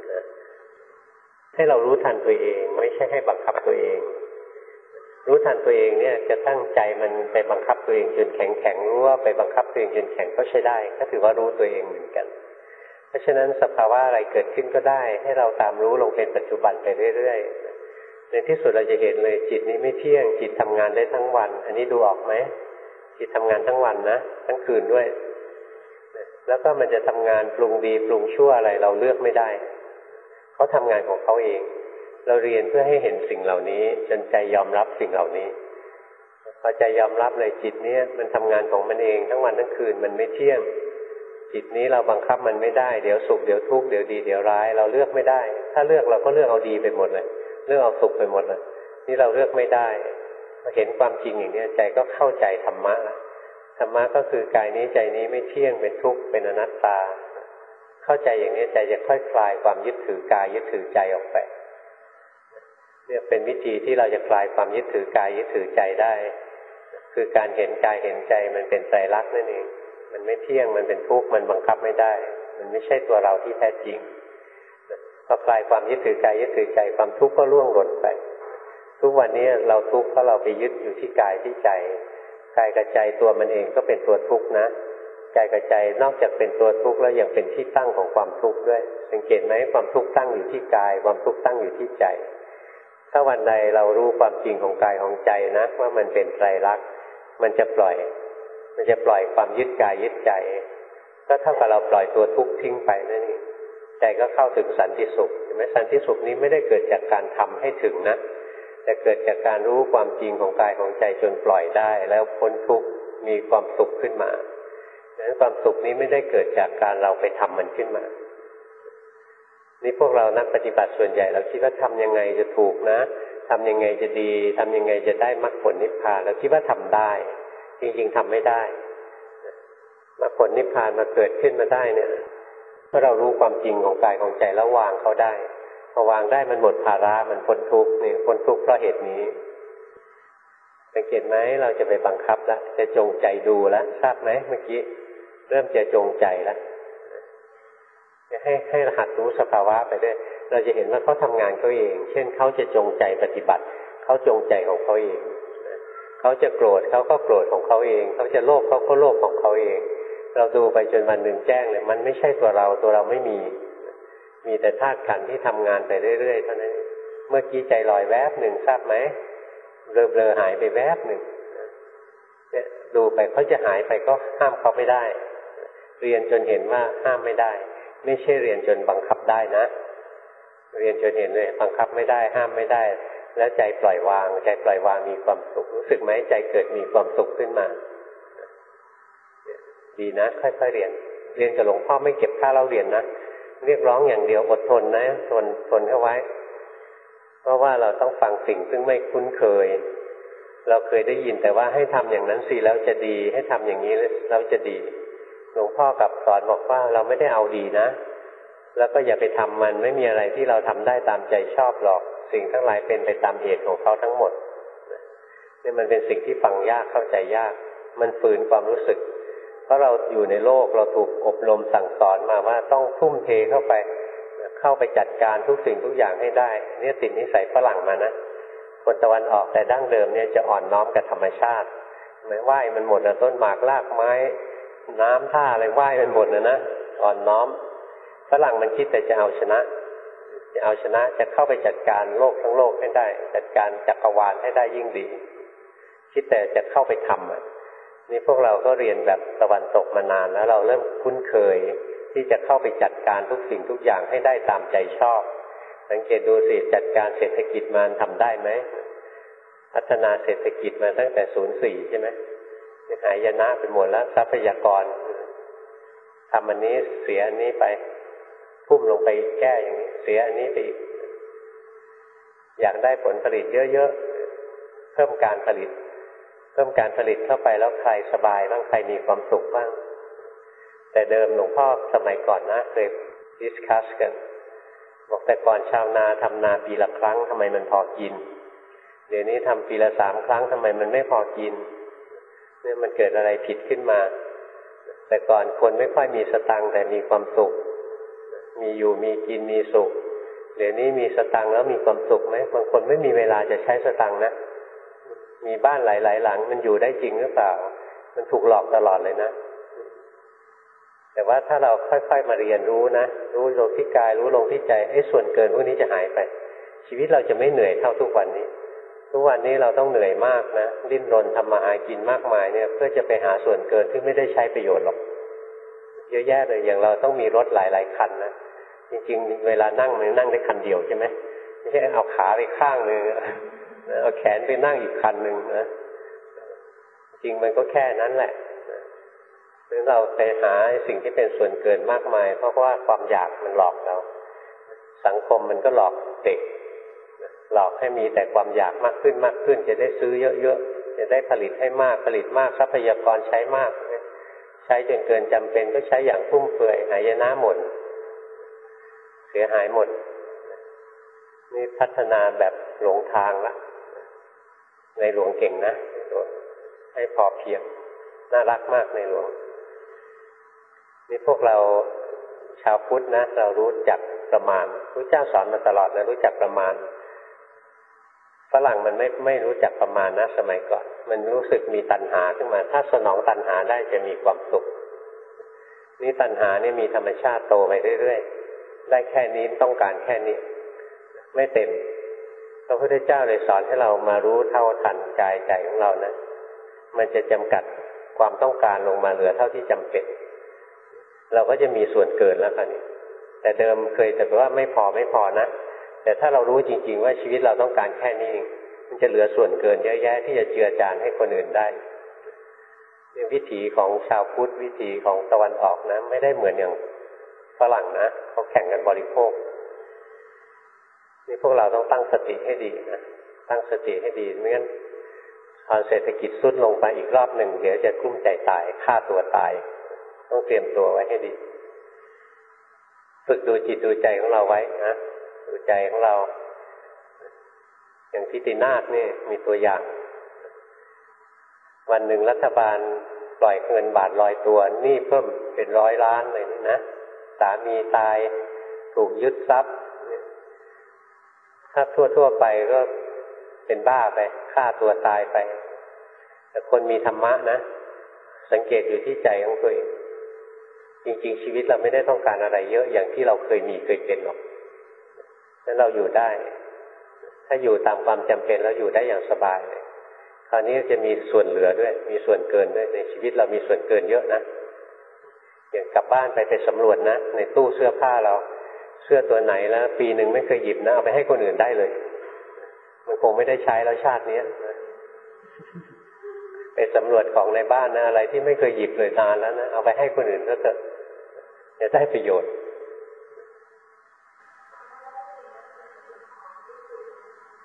ให้เรารู้ทันตัวเองไม่ใช่ให้บังคับตัวเองรู้ทันตัวเองเนี่ยจะตั้งใจมันไปบังคับตัวเองจนแข็งแข็งรู้ว่าไปบังคับตัวเองจนแข็งก็ใช้ได้ก็ถือว่ารู้ตัวเองเหมือนกันเพราะฉะนั้นสภาวะอะไรเกิดขึ้นก็ได้ให้เราตามรู้ลงเป็นปัจจุบันไปเรื่อยๆในที่สุดเราจะเห็นเลยจิตนี้ไม่เที่ยงจิตทำงานได้ทั้งวันอันนี้ดูออกไหมจิตทำงานทั้งวันนะทั้งคืนด้วยแล้วก็มันจะทำงานปรุงดีปรุงชั่วอะไรเราเลือกไม่ได้เขาทำงานของเขาเองเราเรียนเพื่อให้เห็นสิ่งเหล่านี้จนใจยอมรับสิ่งเหล่านี้พอใจยอมรับเลยจิตนี้มันทำงานของมันเองทั้งวันทั้งคืนมันไม่เที่ยงจิตนี้เราบังคับมันไม่ได้เดี๋ยวสุขเดี๋ยวทุกข์เดี๋ยวดีเดี๋ยวร้ายเราเลือกไม่ได้ถ้าเลือกเราก็เลือกเอาดีไปหมดเลยเลือกเอาสุขไปหมดเลยนี่เราเลือกไม่ได้พอเห็นความจริงอย่างนี้ใจก็เข้าใจธรรมะแล้วธรรมะก็คือกายนี้ใจนี้ไม่เที่ยงเป็นทุกข์เป็นอนัตตาเข้าใจอย่างนี้ใจจะค่อยคลายความยึดถือกายยึดถือใจออกไปเนี่ยเป็นวิธีที่เราจะคลายความยึดถือกายยึดถือใจได้คือการเห็นกายเห็นใจมันเป็นไตรลักษณ์นั่นเองมันไม่เที่ยงมันเป็นทุกข์มันบังคับไม่ได้มันไม่ใช่ตัวเราที่แท้จริงพอคลายความยึดถือกายยึดถือใจความทุกข์ก็ล่วงหล่นไปทุกวันนี้เราทุกข์เพราะเราไปยึดอยู่ที่กายที่ใจกายกับใจตัวมันเองก็เป็นตัวทุกข์นะกายกับใจนอกจากเป็นตัวทุกข์แล้วยังเป็นที่ตั้งของความทุกข์ด้วยสังเกตไหมความทุกข์ตั้งอยู่ที่กายความทุกข์ตั้งอยู่ที่ใจถ้าวันใดเรารู้ความจริงของกายของใจนะว่ามันเป็นไตรลักษณ์มันจะปล่อยมันจะปล่อยความยึดกายยึดใจก็เท่ากับเราปล่อยตัวทุกข์ทิ้งไปนั่นเองใจก็เข้าถึงสันติสุขเห็นไหมสันติสุขนี้ไม่ได้เกิดจากการทำให้ถึงนะแต่เกิดจากการรู้ความจริงของกายของใจจนปล่อยได้แล้วพ้นทุกข์มีความสุขขึ้นมาดังนั้นความสุขนี้ไม่ได้เกิดจากการเราไปทำมันขึ้นมานี่พวกเรานักปฏิบัติส่วนใหญ่เราคิดว่าทำยังไงจะถูกนะทำยังไงจะดีทำยังไงจะได้มรรคผลนิพพานเราคิดว่าทำได้จริงๆทำไม่ได้มรรคผลนิพพานมาเกิดขึ้นมาได้เนี่ยเพราะเรารู้ความจริงของกายของใจแล้ววางเขาได้พอวางได้มันหมดภาระมันพ้นทุกข์นี่พ้นทุกข์เพราะเหตุนี้สังเกตไหมเราจะไปบังคับแล้วจะจงใจดูแล้วทราบไหมเมื่อกี้เริ่มจะจงใจแล้วให้ให้รหัสรู้สภาวะไปด้วยเราจะเห็นว่าเขาทำงานเขาเองเช่นเขาจะจงใจปฏิบัติเขาจงใจของเขาเองเขาจะโกรธเขาก็โกรธของเขาเองเขาจะโลภเขาก็โลภของเขาเองเราดูไปจนวันหนึ่งแจ้งเลยมันไม่ใช่ตัวเราตัวเราไม่มีมีแต่ธาตุขันธ์ที่ทำงานไปเรื่อยๆเท่านั้นเมื่อกี้ใจลอยแวบหนึ่งทราบไหมเบลอๆหายไปแวบหนึ่งเนี่ยดูไปเขาจะหายไปก็ห้ามเขาไม่ได้เรียนจนเห็นว่าห้ามไม่ได้ไม่ใช่เรียนจนบังคับได้นะเรียนจนเห็นเลยบังคับไม่ได้ห้ามไม่ได้แล้วใจปล่อยวางใจปล่อยวางมีความสุขรู้สึกไหมใจเกิดมีความสุขขึ้นมาดีนะค่อยๆเรียนเรียนกับหลวงพ่อไม่เก็บค่าเราเรียนนะเรียกร้องอย่างเดียวอดทนนะทนทนเข้าไว้เพราะว่าเราต้องฟังสิ่งซึ่งไม่คุ้นเคยเราเคยได้ยินแต่ว่าให้ทำอย่างนั้นสิแล้วจะดีให้ทำอย่างนี้แล้วจะดีหลวงพ่อกับสอนบอกว่าเราไม่ได้เอาดีนะแล้วก็อย่าไปทำมันไม่มีอะไรที่เราทำได้ตามใจชอบหรอกสิ่งทั้งหลายเป็นไปตามเหตุของเขาทั้งหมดนี่มันเป็นสิ่งที่ฟังยากเข้าใจยากมันฝืนความรู้สึกเพราะเราอยู่ในโลกเราถูกอบรมสั่งสอนมาว่าต้องทุ่มเทเข้าไปเข้าไปจัดการทุกสิ่งทุกอย่างให้ได้เนี่ยติดนิสัยฝรั่งมานะคนตะวันออกแต่ดั้งเดิมเนี่ยจะอ่อนน้อมกับธรรมชาติไม่ไหว้มันหมดนะต้นหมากรากไม้น้ำท่าอะไรไหว้มันหมดนะนะอ่อนน้อมฝรั่งมันคิดแต่จะเอาชนะจะเอาชนะจะเข้าไปจัดการโลกทั้งโลกให้ได้จัดการจักรวาลให้ได้ยิ่งดีคิดแต่จะเข้าไปทำอ่ะนี่พวกเราก็เรียนแบบตะวันตกมานานแล้วเราเริ่มคุ้นเคยที่จะเข้าไปจัดการทุกสิ่งทุกอย่างให้ได้ตามใจชอบสังเกตดูสิจัดการเศรษฐกิจมันทำได้ไหมพัฒนาเศรษฐกิจมาตั้งแต่ศูนย์สี่ใช่ไหมหายนะไปหมดแล้วทรัพยากรทำอันนี้เสียอันนี้ไปพุ่มลงไปแก้อย่างนี้เสียอันนี้ไปอีกอยากได้ผลผลิตเยอะๆเพิ่มการผลิตเพิ่มการผลิตเข้าไปแล้วใครสบายบ้างใครมีความสุขบ้างแต่เดิมหลวงพ่อสมัยก่อนนะเคยดิสคัสกันบอกแต่ก่อนชาวนาทำนาปีละครั้งทำไมมันพอกินเดี๋ยวนี้ทำปีละสามครั้งทำไมมันไม่พอกินเนี่ยมันเกิดอะไรผิดขึ้นมาแต่ก่อนคนไม่ค่อยมีสตังค์แต่มีความสุขมีอยู่มีกินมีสุขเดี๋ยวนี้มีสตังค์แล้วมีความสุขไหมบางคนไม่มีเวลาจะใช้สตังค์นะมีบ้านหลายๆหลังมันอยู่ได้จริงหรือเปล่ามันถูกหลอกตลอดเลยนะแต่ว่าถ้าเราค่อยๆมาเรียนรู้นะรู้ลงที่กายรู้ลงที่ใจไอ้ส่วนเกินพวกนี้จะหายไปชีวิตเราจะไม่เหนื่อยเท่าทุกวันนี้ทุกวันนี้เราต้องเหนื่อยมากนะดิ้นรนทำมาหากินมากมายเนี่ยเพื่อจะไปหาส่วนเกินที่ไม่ได้ใช้ประโยชน์หรอกเยอะแยะเลยอย่างเราต้องมีรถหลายๆคันนะจริงๆเวลานั่งมันนั่งได้คันเดียวใช่ไหมไม่ใช่เอาขาไปข้างนึงเอาแขนไปนั่งอีกคันหนึ่งนะจริงมันก็แค่นั้นแหละหรือเราไปหาสิ่งที่เป็นส่วนเกินมากมายเพราะว่าความอยากมันหลอกเราสังคมมันก็หลอกเด็กหลอกให้มีแต่ความอยากมากขึ้นมากขึ้นจะได้ซื้อเยอะๆจะได้ผลิตให้มากผลิตมากทรัพยากรใช้มากใช้จนเกินจำเป็นก็ใช้อย่างฟุ่มเฟือยหายนะหมดเสียหายหมดนี่พัฒนาแบบหลงทางละในหลวงเก่งนะให้พอเพียงน่ารักมากในหลวงนี่พวกเราชาวพุทธนะเรารู้จักประมาณพระเจ้าสอนมาตลอดนะรู้จักประมาณฝรั่งมันไม่ไม่รู้จักประมาณนะสมัยก่อนมันรู้สึกมีตัณหาขึ้นมาถ้าสนองตัณหาได้จะมีความสุขนี่ตัณหานี่มีธรรมชาติโตไปเรื่อยๆได้แค่นี้ต้องการแค่นี้ไม่เต็มพระพุทธเจ้าเลยสอนให้เรามารู้เท่าทันกายใจของเรานะมันจะจำกัดความต้องการลงมาเหลือเท่าที่จำเป็นเราก็จะมีส่วนเกินแล้วค่ะนี่แต่เดิมเคยแต่ว่าไม่พอไม่พอนะแต่ถ้าเรารู้จริงๆว่าชีวิตเราต้องการแค่นี้มันจะเหลือส่วนเกินเยอะแยะที่จะเจือจานให้คนอื่นได้นี่วิถีของชาวพุทธวิถีของตะวันออกนะไม่ได้เหมือนอย่างฝรั่งนะเขาแข่งกันบริโภคนี่พวกเราต้องตั้งสติให้ดีนะตั้งสติให้ดีไม่งั้นตอนเศรษฐกิจทรุดลงไปอีกรอบหนึ่งเดี๋ยวจะกลุ้มใจตายฆ่าตัวตายต้องเตรียมตัวไว้ให้ดีฝึกดูจิตดูใจของเราไว้นะดูใจของเราอย่างทิตินาถนี่มีตัวอย่างวันหนึ่งรัฐบาลปล่อยเงินบาทลอยตัวหนี้เพิ่มเป็นร้อยล้านเลยนี่นะสามีตายถูกยึดทรัพย์ถ้าทั่วๆไปก็เป็นบ้าไปฆ่าตัวตายไปแต่คนมีธรรมะนะสังเกตอยู่ที่ใจของตัวเองจริงๆชีวิตเราไม่ได้ต้องการอะไรเยอะอย่างที่เราเคยมีเคยเป็นหรอกแล้วเราอยู่ได้ถ้าอยู่ตามความจำเป็นแล้วอยู่ได้อย่างสบายเลยคราวนี้จะมีส่วนเหลือด้วยมีส่วนเกินด้วยในชีวิตเรามีส่วนเกินเยอะนะอย่างกลับบ้านไปไปสำรวจนะในตู้เสื้อผ้าเราเสื้อตัวไหนแล้วปีหนึ่งไม่เคยหยิบนะเอาไปให้คนอื่นได้เลยมันคงไม่ได้ใช้แล้วชาตินี้นะไปสำรวจของในบ้านนะอะไรที่ไม่เคยหยิบเลยนานแล้วนะเอาไปให้คนอื่นก็จะจะได้ประโยชน์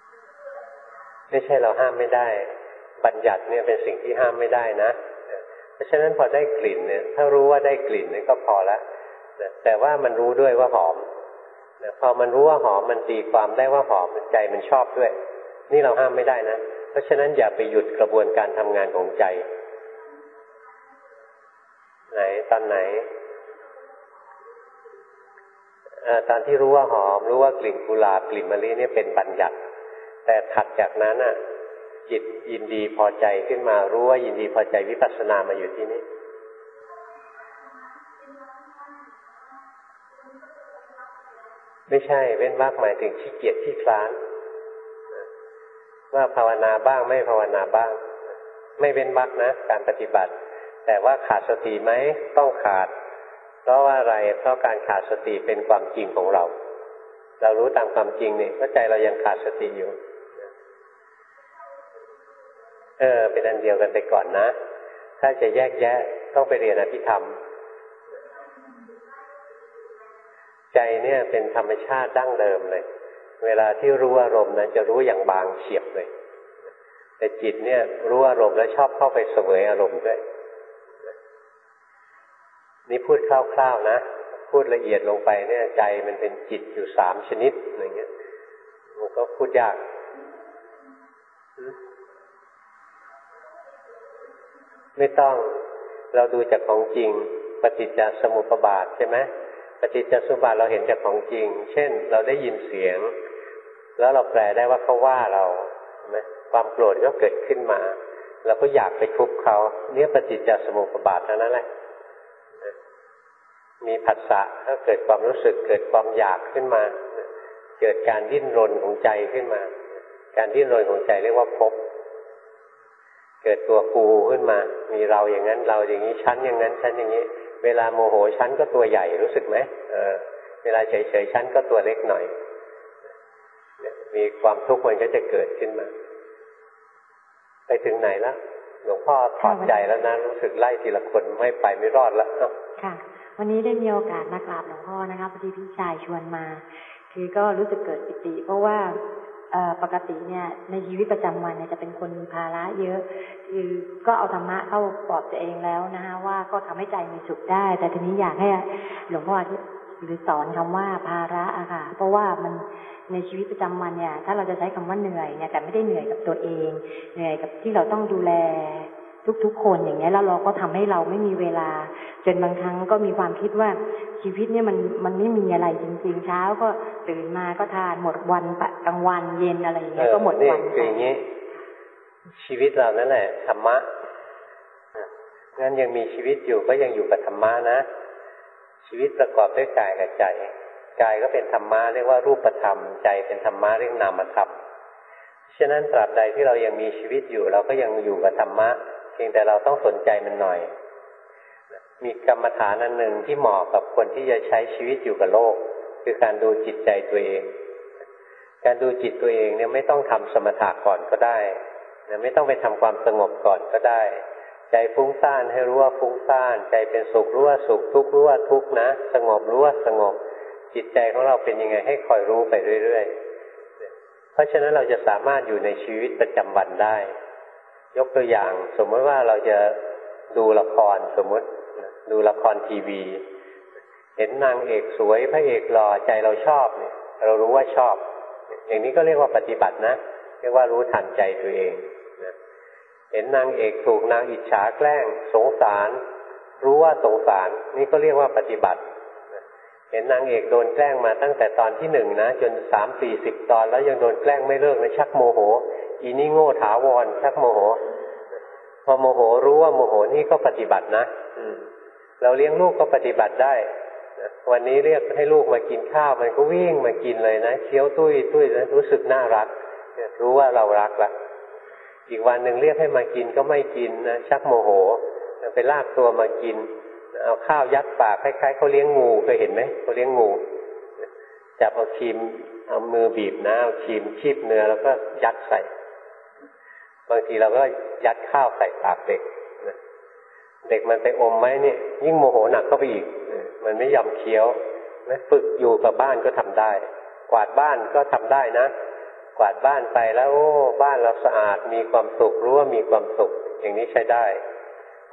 ไม่ใช่เราห้ามไม่ได้บัญญัติเนี่ยเป็นสิ่งที่ห้ามไม่ได้นะเพราะฉะนั้นพอได้กลิ่นเนี่ยถ้ารู้ว่าได้กลิ่นเนี่ยก็พอละแต่ว่ามันรู้ด้วยว่าหอมพอมันรู้ว่าหอมมันตีความได้ว่าหอมใจมันชอบด้วยนี่เราห้ามไม่ได้นะเพราะฉะนั้นอย่าไปหยุดกระบวนการทำงานของใจไหนตอนไหนตอนที่รู้ว่าหอมรู้ว่ากลิ่นกุหลาบกลิ่นมะลิเนี่ยเป็นบัญญัติแต่ถัดจากนั้นน่ะจิตยินดีพอใจขึ้นมารู้ว่ายินดีพอใจวิปัสสนามาอยู่ที่นี้ไม่ใช่เว้นวรรคหมายถึงขี้เกียจขี้คลานว่าภาวนาบ้างไม่ภาวนาบ้างไม่เว้นวรรคนะการปฏิบัติแต่ว่าขาดสติไหมต้องขาดเพราะว่าอะไรเพราะการขาดสติเป็นความจริงของเราเรารู้ตามความจริงนี่ว่าใจเรายังขาดสติอยู่เออเป็นอันเดียวกันไปก่อนนะถ้าจะแยกแยะต้องไปเรียนอภิธรรมใจเนี่ยเป็นธรรมชาติดั้งเดิมเลยเวลาที่รู้อารมณ์นั้นจะรู้อย่างบางเฉียบเลยแต่จิตเนี่ยรู้อารมณ์แล้วชอบเข้าไปเสวยอารมณ์ด้วยนี่พูดคร่าวๆนะพูดละเอียดลงไปเนี่ยใจมันเป็นจิตอยู่สามชนิดอะไรเงี้ยมันก็พูดยากไม่ต้องเราดูจากของจริงปฏิจจสมุปบาทใช่ไหมปฏิจจสมุปบาทเราเห็นจากของจริงเช่นเราได้ยินเสียงแล้วเราแปลได้ว่าเขาว่าเราใช่ไหมความโกรธก็เกิดขึ้นมาเราก็อยากไปทุบเขาเนี่ยปฏิจจสมุปบาทเท่านั้นแหละมีผัสสะถ้าเกิดความรู้สึกเกิดความอยากขึ้นมาเกิดการดิ้นรนของใจขึ้นมาการดิ้นรนของใจเรียกว่าภพเกิดตัวกูขึ้นมามีเราอย่างนั้นเราอย่างนี้ชั้นอย่างนั้นชั้นอย่างนี้เวลาโมโหชั้นก็ตัวใหญ่รู้สึกไหมเออเวลาเฉยๆชั้นก็ตัวเล็กหน่อยมีความทุกข์มันก็จะเกิดขึ้นมาไปถึงไหนแล้วหลวงพ่อถอดใจแล้วนะรู้สึกไล่ทีละคนไม่ไปไม่รอดแล้วค่ะวันนี้ได้มีโอกาสมากราบหลวงพ่อนะคะพอดีพี่ชายชวนมาคือก็รู้สึกเกิดปิติเพราะว่าปกติเนี่ยในชีวิตประจำวันเนี่ยจะเป็นคนมีภาระเยอะคือก็เอาธรรมะเข้าปลอบตัวเองแล้วนะคะว่าก็ทำให้ใจมีสุขได้แต่ทีนี้อยากให้หลวงพ่อหรือสอนคำว่าภาระอะค่ะเพราะว่ามันในชีวิตประจำวันเนี่ยถ้าเราจะใช้คำว่าเหนื่อยเนี่ยแต่ไม่ได้เหนื่อยกับตัวเองเหนื่อยกับที่เราต้องดูแลทุกๆคนอย่างเงี้ยแล้วเราก็ทำให้เราไม่มีเวลาจนบางครั้งก็มีความคิดว่าชีวิตเนี่ยมันมันไม่มีอะไรจริงๆเช้าก็ตื่นมาก็ทานหมดวันกลางวันเย็นอะไรอย่างเงี้ยก็หมดวันคืออย่างนี้ชีวิตเรานั่นแหละธรรมะงั้นยังมีชีวิตอยู่ก็ยังอยู่กับธรรมะนะชีวิตประกอบด้วยกายกับใจกายก็เป็นธรรมะเรียกว่ารูปธรรมใจเป็นธรรมะเรียกนามธรรมฉะนั้นตราบใดที่เรายังมีชีวิตอยู่เราก็ยังอยู่กับธรรมะเพียงแต่เราต้องสนใจมันหน่อยมีกรรมฐานอันหนึ่งที่เหมาะกับคนที่จะใช้ชีวิตอยู่กับโลกคือการดูจิตใจตัวเองการดูจิตตัวเองเนี่ยไม่ต้องทำสมถะก่อนก็ได้นะไม่ต้องไปทำความสงบก่อนก็ได้ใจฟุ้งซ่านให้รู้ว่าฟุ้งซ่านใจเป็นสุขรู้ว่าสุขทุกข์รู้ว่าทุกข์นะสงบรู้ว่าสงบจิตใจของเราเป็นยังไงให้คอยรู้ไปเรื่อยๆเพราะฉะนั้นเราจะสามารถอยู่ในชีวิตประจำวันได้ยกตัวอย่างสมมติว่าเราจะดูละครสมมติดูละครทีวีเห็นนางเอกสวยพระเอกหล่อใจเราชอบเนี่ยเรารู้ว่าชอบอย่างนี้ก็เรียกว่าปฏิบัตินะเรียกว่ารู้ทันใจตัวเองนะเห็นนางเอกถูกนางอิจฉาแกล้งสงสารรู้ว่าสงสารนี่ก็เรียกว่าปฏิบัติเห็นนางเอกโดนแกล้งมาตั้งแต่ตอนที่หนึ่งนะจนสามสี่สิบตอนแล้วยังโดนแกล้งไม่เลิกนะชักโมโหอีนี่โง่ถาวรชักโมโหพอโมโหรู้ว่าโมโหนี่ก็ปฏิบัตินะเราเลี้ยงลูกก็ปฏิบัติได้วันนี้เรียกให้ลูกมากินข้าวมันก็วิ่งมากินเลยนะเคี้ยวตุ้ยตุ้ยนะรู้สึกน่ารักรู้ว่าเรารักละอีกวันหนึ่งเรียกให้มากินก็ไม่กินนะชักโมโหไปลากตัวมากินเอาข้าวยัดปากคล้ายๆเขาเลี้ยงงูเคยเห็นไหมเขาเลี้ยงงูจับเอาครีมเอามือบีบนะเอาครีมคีบเนื้อแล้วก็ยัดใส่บางทีเราก็ยัดข้าวใส่ปากเด็กเด็กมันไปอมไหมเนี่ยยิ่งโมโหหนักเข้าไปอีกมันไม่ยอมเคี้ยวนะฝึกอยู่กับบ้านก็ทำได้กวาดบ้านก็ทำได้นะกวาดบ้านไปแล้วโอ้บ้านเราสะอาดมีความสุขรู้ว่ามีความสุขอย่างนี้ใช้ได้ก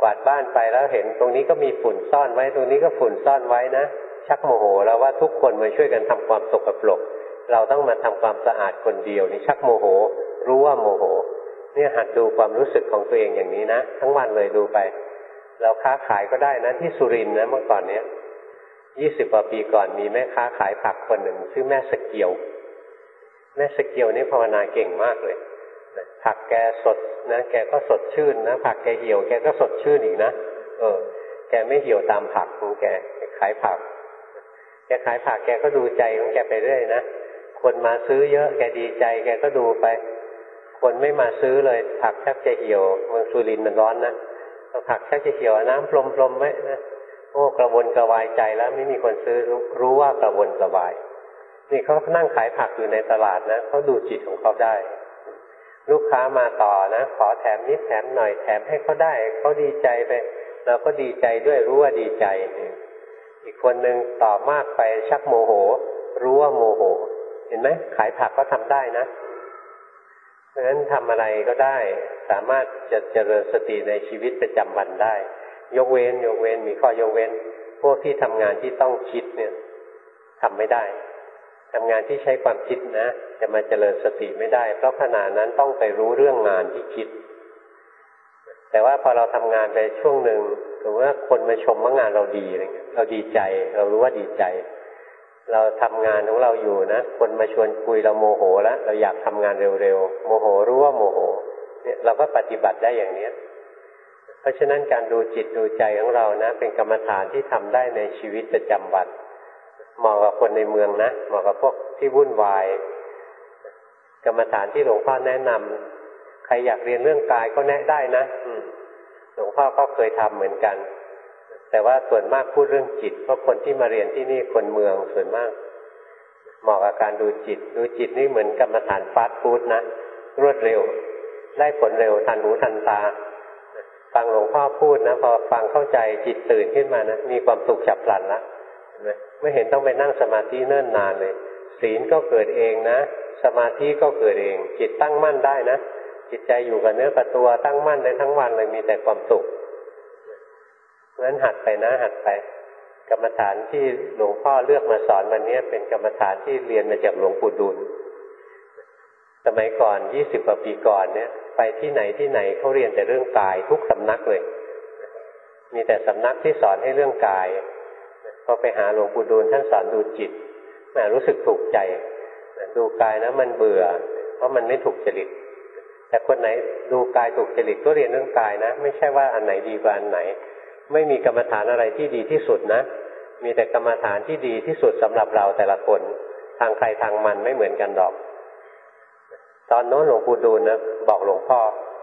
กวาดบ้านไปแล้วเห็นตรงนี้ก็มีฝุ่นซ่อนไว้ตรงนี้ก็ฝุ่นซ่อนไว้นะชักโมโหแล้วว่าทุกคนมาช่วยกันทำความสกปรกเราต้องมาทำความสะอาดคนเดียวนี่ชักโมโหรู้ว่าโมโหเนี่ยหัดดูความรู้สึกของตัวเองอย่างนี้นะทั้งวันเลยดูไปเราค้าขายก็ได้นะที่สุรินทร์นะเมื่อก่อนเนี้ยยี่สิบกว่าปีก่อนมีแม่ค้าขายผักคนหนึ่งชื่อแม่สเกียวแม่สเกียวนี่ภาวนาเก่งมากเลยผักแกสดนะแกก็สดชื่นนะผักแกเหี่ยวแกก็สดชื่นอีกนะเออแกไม่เหี่ยวตามผักของแกขายผักแกขายผักแกก็ดูใจของแกไปเรื่อยนะคนมาซื้อเยอะแกดีใจแกก็ดูไปคนไม่มาซื้อเลยผักชักจะเหี่ยวเมืองสุรินทร์มันร้อนนะผักชักจะเหี่ยวน้ำพรมๆไว้นะโอ้กระวนกระวายใจแล้วไม่มีคนซื้อรู้ว่ากระวนกระวายนี่เขานั่งขายผักอยู่ในตลาดนะเขาดูจิตของเขาได้ลูกค้ามาต่อนะขอแถมนิดแถมหน่อยแถมให้เขาได้เขาดีใจไปเราก็ดีใจด้วยรู้ว่าดีใจอีกคนหนึ่งต่อมากไปชักโมโหรู้ว่าโมโหเห็นไหมขายผักก็ทำได้นะเพราะฉะนั้นทำอะไรก็ได้สามารถจะเจริญสติในชีวิตประจำวันได้ยกเว้นยกเว้นมีข้อยกเว้นพวกที่ทำงานที่ต้องคิดเนี่ยทำไม่ได้ทำงานที่ใช้ความคิดนะจะมาเจริญสติไม่ได้เพราะขณะนั้นต้องไปรู้เรื่องงานที่คิดแต่ว่าพอเราทำงานไปช่วงหนึ่งหรือว่าคนมาชมว่างานเราดีอะไรเงี้ยเราดีใจเรารู้ว่าดีใจเราทำงานของเราอยู่นะคนมาชวนคุยเราโมโหแล้วเราอยากทำงานเร็วๆโมโหรู้ว่าโมโหเนี่ยเราก็ปฏิบัติได้อย่างเนี้ยเพราะฉะนั้นการดูจิตดูใจของเรานะเป็นกรรมฐานที่ทำได้ในชีวิตประจำวันเหมาะกับคนในเมืองนะเหมาะกับพวกที่วุ่นวายกรรมฐานที่หลวงพ่อแนะนำใครอยากเรียนเรื่องกายก็แนะได้นะหลวงพ่อก็เคยทำเหมือนกันแต่ว่าส่วนมากพูดเรื่องจิตเพราะคนที่มาเรียนที่นี่คนเมืองส่วนมากเหมาะกับการดูจิตดูจิตนี่เหมือนกรรมฐานฟาสต์ฟู้ดนะรวดเร็วได้ผลเร็วทันหูทันตาฟังหลวงพ่อพูดนะพอฟังเข้าใจจิตตื่นขึ้นมานะมีความสุขฉับพลันละไม่เห็นต้องไปนั่งสมาธิเนิ่นนานเลยศีลก็เกิดเองนะสมาธิก็เกิดเองจิตตั้งมั่นได้นะจิตใจอยู่กับเนื้อกับตัวตั้งมั่นได้ทั้งวันเลยมีแต่ความสุขเพราะฉะนั้นหัดไปนะหัดไปกรรมฐานที่หลวงพ่อเลือกมาสอนวันนี้เป็นกรรมฐานที่เรียนมาจากหลวงปู่ดูลสมัยก่อนยี่สิบกว่าปีก่อนเนี่ยไปที่ไหนที่ไหนเขาเรียนแต่เรื่องกายทุกสำนักเลยมีแต่สำนักที่สอนให้เรื่องกายพอไปหาหลวงปู่ดูลท่านสอนดูจิตแหมรู้สึกถูกใจดูกายนะมันเบื่อเพราะมันไม่ถูกจริตแต่คนไหนดูกายถูกจริตก็เรียนเรื่องกายนะไม่ใช่ว่าอันไหนดีกว่าอันไหนไม่มีกรรมฐานอะไรที่ดีที่สุดนะมีแต่กรรมฐานที่ดีที่สุดสำหรับเราแต่ละคนทางใครทางมันไม่เหมือนกันหรอกตอนโน้นหลวงปู่ดูลนะบอกหลวงพ่อ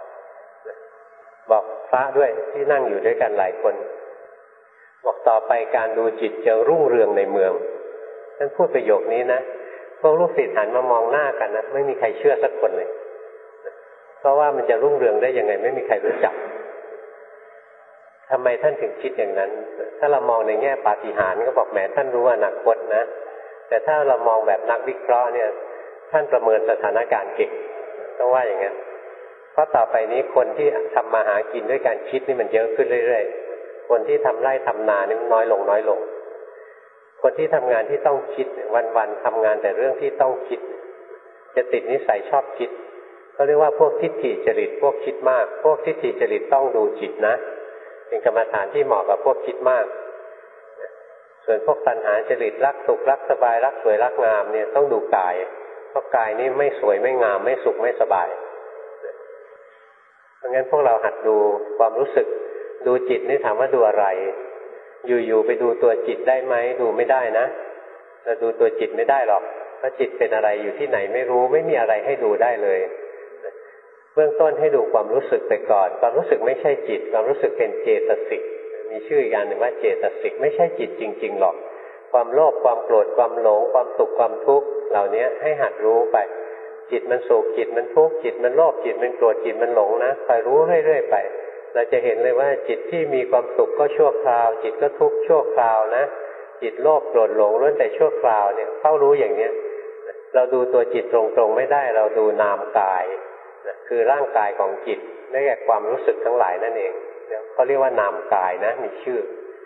บอกพระด้วยที่นั่งอยู่ด้วยกันหลายคนบอกต่อไปการดูจิตจะรุ่งเรืองในเมืองท่านพูดประโยคนี้นะพวกลูกศิษย์หันมามองหน้ากันนะไม่มีใครเชื่อสักคนเลยเพราะว่ามันจะรุ่งเรืองได้ยังไงไม่มีใครรู้จักทำไมท่านถึงคิดอย่างนั้นถ้าเรามองในแง่ปาฏิหาริย์ก็บอกแหมท่านรู้อนาคตนะแต่ถ้าเรามองแบบนักวิเคราะห์เนี่ยท่านประเมินสถานการณ์เก่งต้องว่าอย่างนั้นเพราะต่อไปนี้คนที่ทำมาหากินด้วยการคิดนี่มันเยอะขึ้นเรื่อยๆคนที่ทำไร่ทำนานี่น้อยลงน้อยลงคนที่ทำงานที่ต้องคิดวันๆทำงานแต่เรื่องที่ต้องคิดจะติดนิสัยชอบคิดเขาเรียกว่าพวกทิฏฐิจริตพวกคิดมากพวกทิฏฐิจริตต้องดูจิตนะเป็นกรรมฐานที่เหมาะกับพวกคิดมากส่วนพวกตัณหาจริตรักสุขรักสบายรักสวยรักงามเนี่ยต้องดูกายเพราะกายนี้ไม่สวยไม่งามไม่สุขไม่สบายเพราะงั้นพวกเราหัดดูความรู้สึกดูจิตนี่ถามว่าดูอะไรอยู่ๆไปดูตัวจิตได้ไหมดูไม่ได้นะเราดูตัวจิตไม่ได้หรอกเพราะจิตเป็นอะไรอยู่ที่ไหนไม่รู้ไม่มีอะไรให้ดูได้เลยเบื้องต้นให้ดูความรู้สึกไปก่อนความรู้สึกไม่ใช่จิตความรู้สึกเป็นเจตสิกมีชื่ออีกอย่างหนึ่งว่าเจตสิกไม่ใช่จิตจริงๆหรอกความโลภความโกรธความหลงความสุขความทุกข์เหล่านี้ให้หัดรู้ไปจิตมันสุขจิตมันทุกข์จิตมันโลภจิตมันโกรธจิตมันหลงนะคอยรู้เรื่อยๆไปเราจะเห็นเลยว่าจิตที่มีความสุขก็ชั่วคราวจิตก็ทุกข์ชั่วคราวนะจิตโลภโกรธหลงล้วนแต่ชั่วคราวเนี่ยเฝ้ารู้อย่างเนี้ยเราดูตัวจิตตรงๆไม่ได้เราดูนามกายคือร่างกายของจิตได้แก่ความรู้สึกทั้งหลายนั่นเองเขาเรียกว่านามกายนะมีชื่อ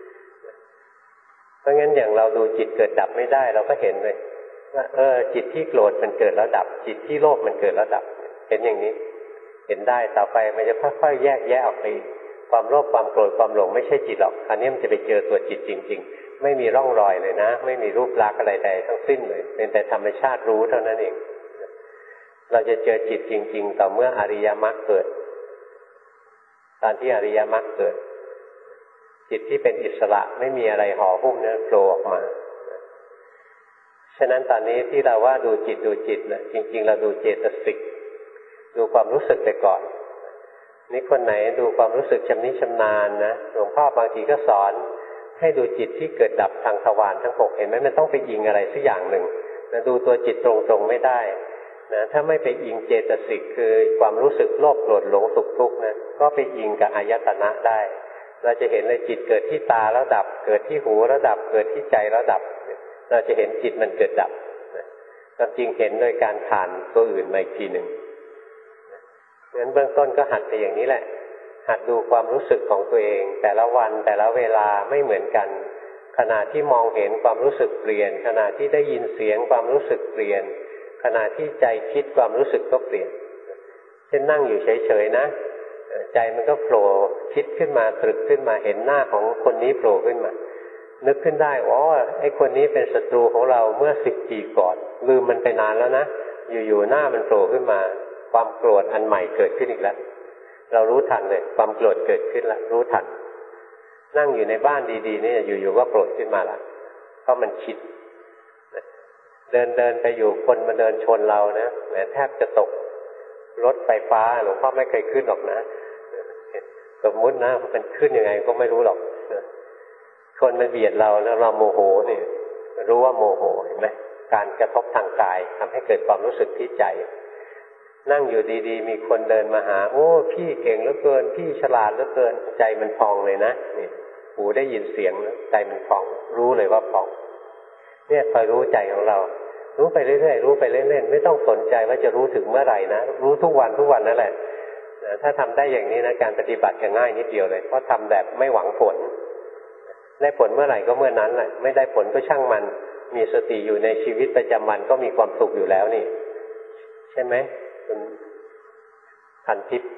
เพราะงั้นอย่างเราดูจิตเกิดดับไม่ได้เราก็เห็นเลยว่าเออจิตที่โกรธมันเกิดแล้วดับจิตที่โลภมันเกิดแล้วดับเห็นอย่างนี้เห็นได้ต่อไปมันจะค่อยๆแยกแยะออกไปความโลภความโกรธความหลงไม่ใช่จิตหรอกอันนี้มันจะไปเจอตัวจิตจริงๆไม่มีร่องรอยเลยนะไม่มีรูปลักษณ์อะไรใดทั้งสิ้นเลยเป็นแต่ธรรมชาติรู้เท่านั้นเองเราจะเจอจิตจริงๆต่อเมื่ออริยมรรคเกิดตอนที่อริยมรรคเกิดจิตที่เป็นอิสระไม่มีอะไรห่อหุ้มนั้นโผล่ออกมาฉะนั้นตอนนี้ที่เราว่าดูจิตดูจิตนะจริงๆเราดูเจตสิกดูความรู้สึกไปก่อนนี่คนไหนดูความรู้สึกชำนิชำนาญนะหลวงพ่อบางทีก็สอนให้ดูจิตที่เกิดดับทางทวารทั้งหกเห็นไหมมันต้องไปอิงอะไรสักอย่างหนึ่งนะดูตัวจิตตรงๆไม่ได้นะถ้าไม่ไปอิงเจตสิกคือความรู้สึกโลภโกรธหลงสุขทุกข์นะก็ไปอิงกับอายตนะได้เราจะเห็นเลยจิตเกิดที่ตาแล้วดับเกิดที่หูแล้วดับเกิดที่ใจแล้วดับเราจะเห็นจิตมันเกิดดับความจริงเห็นโดยการผ่านตัวอื่นมาอีกทีหนึ่งงั้นเบื้องต้นก็หัดไปอย่างนี้แหละหัดดูความรู้สึกของตัวเองแต่ละวันแต่ละเวลาไม่เหมือนกันขณะที่มองเห็นความรู้สึกเปลี่ยนขณะที่ได้ยินเสียงความรู้สึกเปลี่ยนขณะที่ใจคิดความรู้สึกก็เปลี่ยนเช่นนั่งอยู่เฉยๆนะใจมันก็โผล่คิดขึ้นมาตรึกขึ้นมาเห็นหน้าของคนนี้โผล่ขึ้นมานึกขึ้นได้อ๋อไอ้คนนี้เป็นศัตรูของเราเมื่อสิบปีก่อนลืมมันไปนานแล้วนะอยู่ๆหน้ามันโผล่ขึ้นมาความโกรธอันใหม่เกิดขึ้นอีกแล้วเรารู้ทันเลยความโกรธเกิดขึ้นแล้วรู้ทันนั่งอยู่ในบ้านดีๆนี่อยู่ๆก็โกรธขึ้นมาละเพราะมันคิดเดินเดินไปอยู่คนมาเดินชนเรานะแหมแทบจะตกรถไฟฟ้าหลวงพ่อไม่เคยขึ้นหรอกนะสมมุตินะมันขึ้นยังไงก็ไม่รู้หรอกคนมันเบียดเราแล้วเราโมโหนี่รู้ว่าโมโหเห็นไหมการกระทบทางกายทำให้เกิดความรู้สึกที่ใจนั่งอยู่ดีๆมีคนเดินมาหาโอ้พี่เก่งเหลือเกินพี่ฉลาดเหลือเกินใจมันพองเลยนะนี่หูได้ยินเสียงใจมันพองรู้เลยว่าพองเนี่ยคอยรู้ใจของเรารู้ไปเรื่อยๆรู้ไปเล่นๆไม่ต้องสนใจว่าจะรู้ถึงเมื่อไหร่นะรู้ทุกวันทุกวันนั่นแหละถ้าทำได้อย่างนี้นะการปฏิบัติจะง่ายนิดเดียวเลยเพราะทำแบบไม่หวังผลได้ผลเมื่อไหร่ก็เมื่อนั้นแหละไม่ได้ผลก็ช่างมันมีสติอยู่ในชีวิตประจำวันก็มีความสุขอยู่แล้วนี่ใช่ไหมคุณทันทิพย์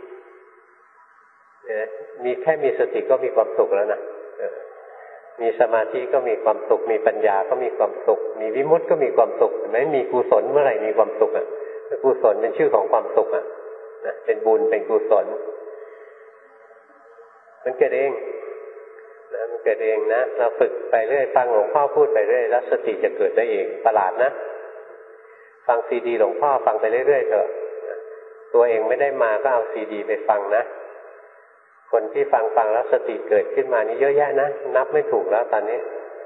มีแค่มีสติก็มีความสุขแล้วนะมีสมาธิก็มีความสุขมีปัญญาก็มีความสุขมีวิมุตติก็มีความสุขเห็นไหมมีกุศลเมื่อไหร่มีความสุขอ่ะกุศลเป็นชื่อของความสุขอ่ะนะเป็นบุญเป็นกุศลมันเกิดเองนะมันเกิดเองนะเราฝึกไปเรื่อยฟังหลวงพ่อพูดไปเรื่อยแล้วสติจะเกิดได้เองประหลาดนะฟังซีดีหลวงพ่อฟังไปเรื่อยๆเถอะตัวเองไม่ได้มาก็เอาซีดีไปฟังนะคนที่ฟังฟังแล้วสติเกิดขึ้นมานี่เยอะแยะนะนับไม่ถูกแล้วตอนนี้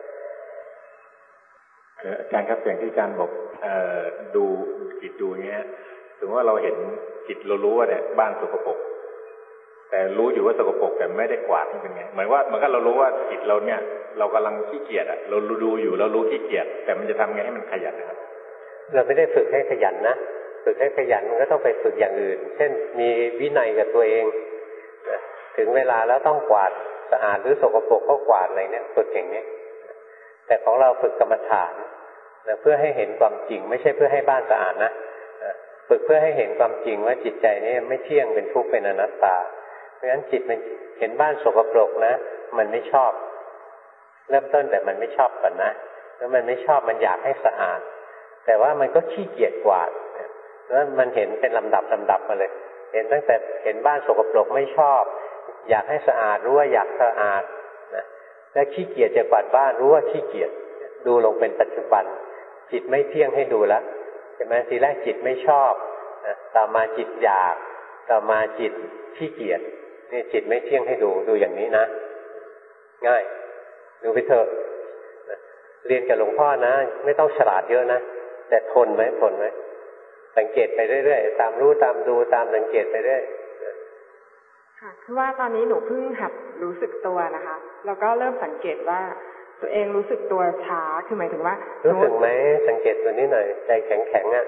อาจารย์ครับอย่างที่อาจารย์บอกดูจิตดูเงี้ยถึงว่าเราเห็นจิตเรารู้ว่าเนี่ยบ้านสกปรกแต่รู้อยู่ว่าสกปรกแต่ไม่ได้กวาดนี่เป็นไงเหมือนว่าเหมือนกับเรารู้ว่าจิตเราเนี่ยเรากำลังขี้เกียจอ่ะเราดูอยู่เรารู้ขี้เกียจแต่มันจะทำไงให้มันขยันนะครับเราไม่ได้ฝึกให้ขยันนะฝึกให้ขยันมันก็ต้องไปฝึกอย่างอื่นเช่นมีวินัยกับตัวเองถึงเวลาแล้วต้องกวาดสะอาดหรือสกปรกก็กวาดอะไรเนี่ยฝึกอย่างนี้แต่ของเราฝึกกรรมฐานนะเพื่อให้เห็นความจริงไม่ใช่เพื่อให้บ้านสะอาดนะฝึกเพื่อให้เห็นความจริงว่าจิตใจนี้ไม่เที่ยงเป็นทุกข์เป็นอนัตตาเพราะฉะนั้นจิตมันเห็นบ้านสกปรกนะมันไม่ชอบเริ่มต้นแต่มันไม่ชอบก่อนนะแล้วมันไม่ชอบมันอยากให้สะอาดแต่ว่ามันก็ขี้เกียจกวาดแล้วมันเห็นเป็นลำดับลำดับมาเลยเห็นตั้งแต่เห็นบ้านสกปรกไม่ชอบอยากให้สะอาดรู้ว่าอยากสะอาดนะแล้วขี้เกียจจะกวาดบ้านรู้ว่าขี้เกียจดูลงเป็นปัจจุบันจิตไม่เที่ยงให้ดูแล้วใช่ไหมทีแรกจิตไม่ชอบนะต่อมาจิตอยากต่อมาจิตขี้เกียจนี่จิตไม่เที่ยงให้ดูดูอย่างนี้นะง่ายดูไปเถอะนะเรียนกับหลวงพ่อนะไม่ต้องฉลาดเยอะนะแต่ทนไหมทนไหมสังเกตไปเรื่อยๆตามรู้ตามดูตามสังเกตไปเรื่อยค่ะคือว่าตอนนี้หนูเพิ่งหัดรู้สึกตัวนะคะแล้วก็เริ่มสังเกตว่าตัวเองรู้สึกตัวช้าคือหมายถึงว่ารู้สึกไหมสังเกตตัวนี้หน่อยใจแข็งๆอ่ะ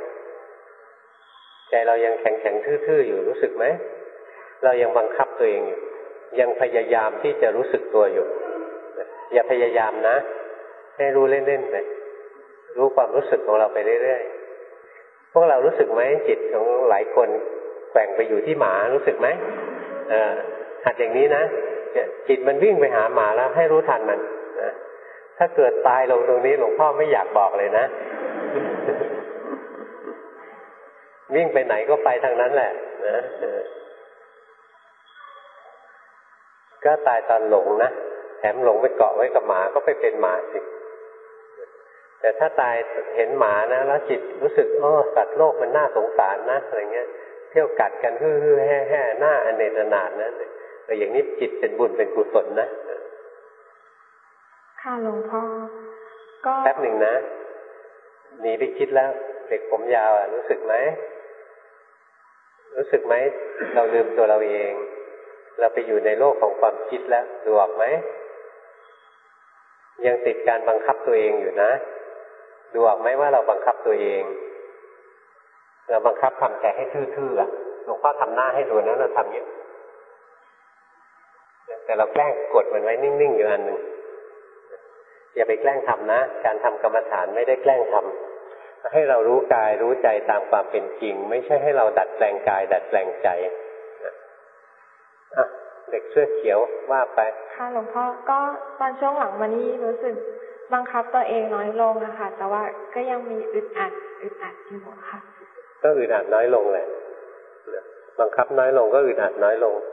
ใจเรายังแข็งๆทื่อๆอยู่รู้สึกไหมเรายังบังคับตัวเองอยู่ยังพยายามที่จะรู้สึกตัวอยู่อย่าพยายามนะให้รู้เล่นๆไปรู้ความรู้สึกของเราไปเรื่อยๆพวกเรารู้สึกไหมจิตของหลายคนแกว่งไปอยู่ที่หมารู้สึกไหมเออหัดอย่างนี้นะจิตมันวิ่งไปหาหมาแล้วให้รู้ทันมันนะถ้าเกิดตายลงตรงนี้หลวงพ่อไม่อยากบอกเลยนะ วิ่งไปไหนก็ไปทางนั้นแหละนะก็ตายตอนหลงนะแถมหลงไปเกาะไว้กับหมาก็ไปเป็นหมาสิแต่ถ้าตายเห็นหมานะแล้วจิตรู้สึกโอ้สัตว์โลกมันน่าสงสารนะอะไรเงี้ยเที่ยวกัดกันฮือๆแห่ๆหน้าอเนจนาถนะแต่อย่างนี้จิตเป็นบุญเป็นกุศลนะค่ะหลวงพ่อก็แป๊บหนึ่งนะหนีไปคิดแล้วเด็กผมยาวอ่ะรู้สึกไหมรู้สึกไหมเราลืมตัวเราเองเราไปอยู่ในโลกของความคิดแล้วดูออกไหมยังติดการบังคับตัวเองอยู่นะดูออกไหมว่าเราบังคับตัวเองเราบังคับทำใจให้ทื่อๆอ่ะหลวงพ่อทำหน้าให้ดูนะเราทำอย่างแต่เราแกล้งกดมันไว้นิ่งๆอยู่อันหนึ่งอย่าไปแกล้งทำนะการทำกรรมฐานไม่ได้แกล้งทำให้เรารู้กายรู้ใจตามความเป็นจริงไม่ใช่ให้เราดัดแปลงกายดัดแปลงใจอ่ะเด็กเสื้อเขียวว่าไปค่ะหลวงพ่อก็ตอนช่วงหลังมานี้รู้สึกบังคับตัวเองน้อยลงนะคะแต่ว่าก็ยังมีอึดอัดอึดอัดอยู่ค่ะก็อึดอัดน้อยลงแหละบังคับน้อยลงก็อึดอัดน้อยลง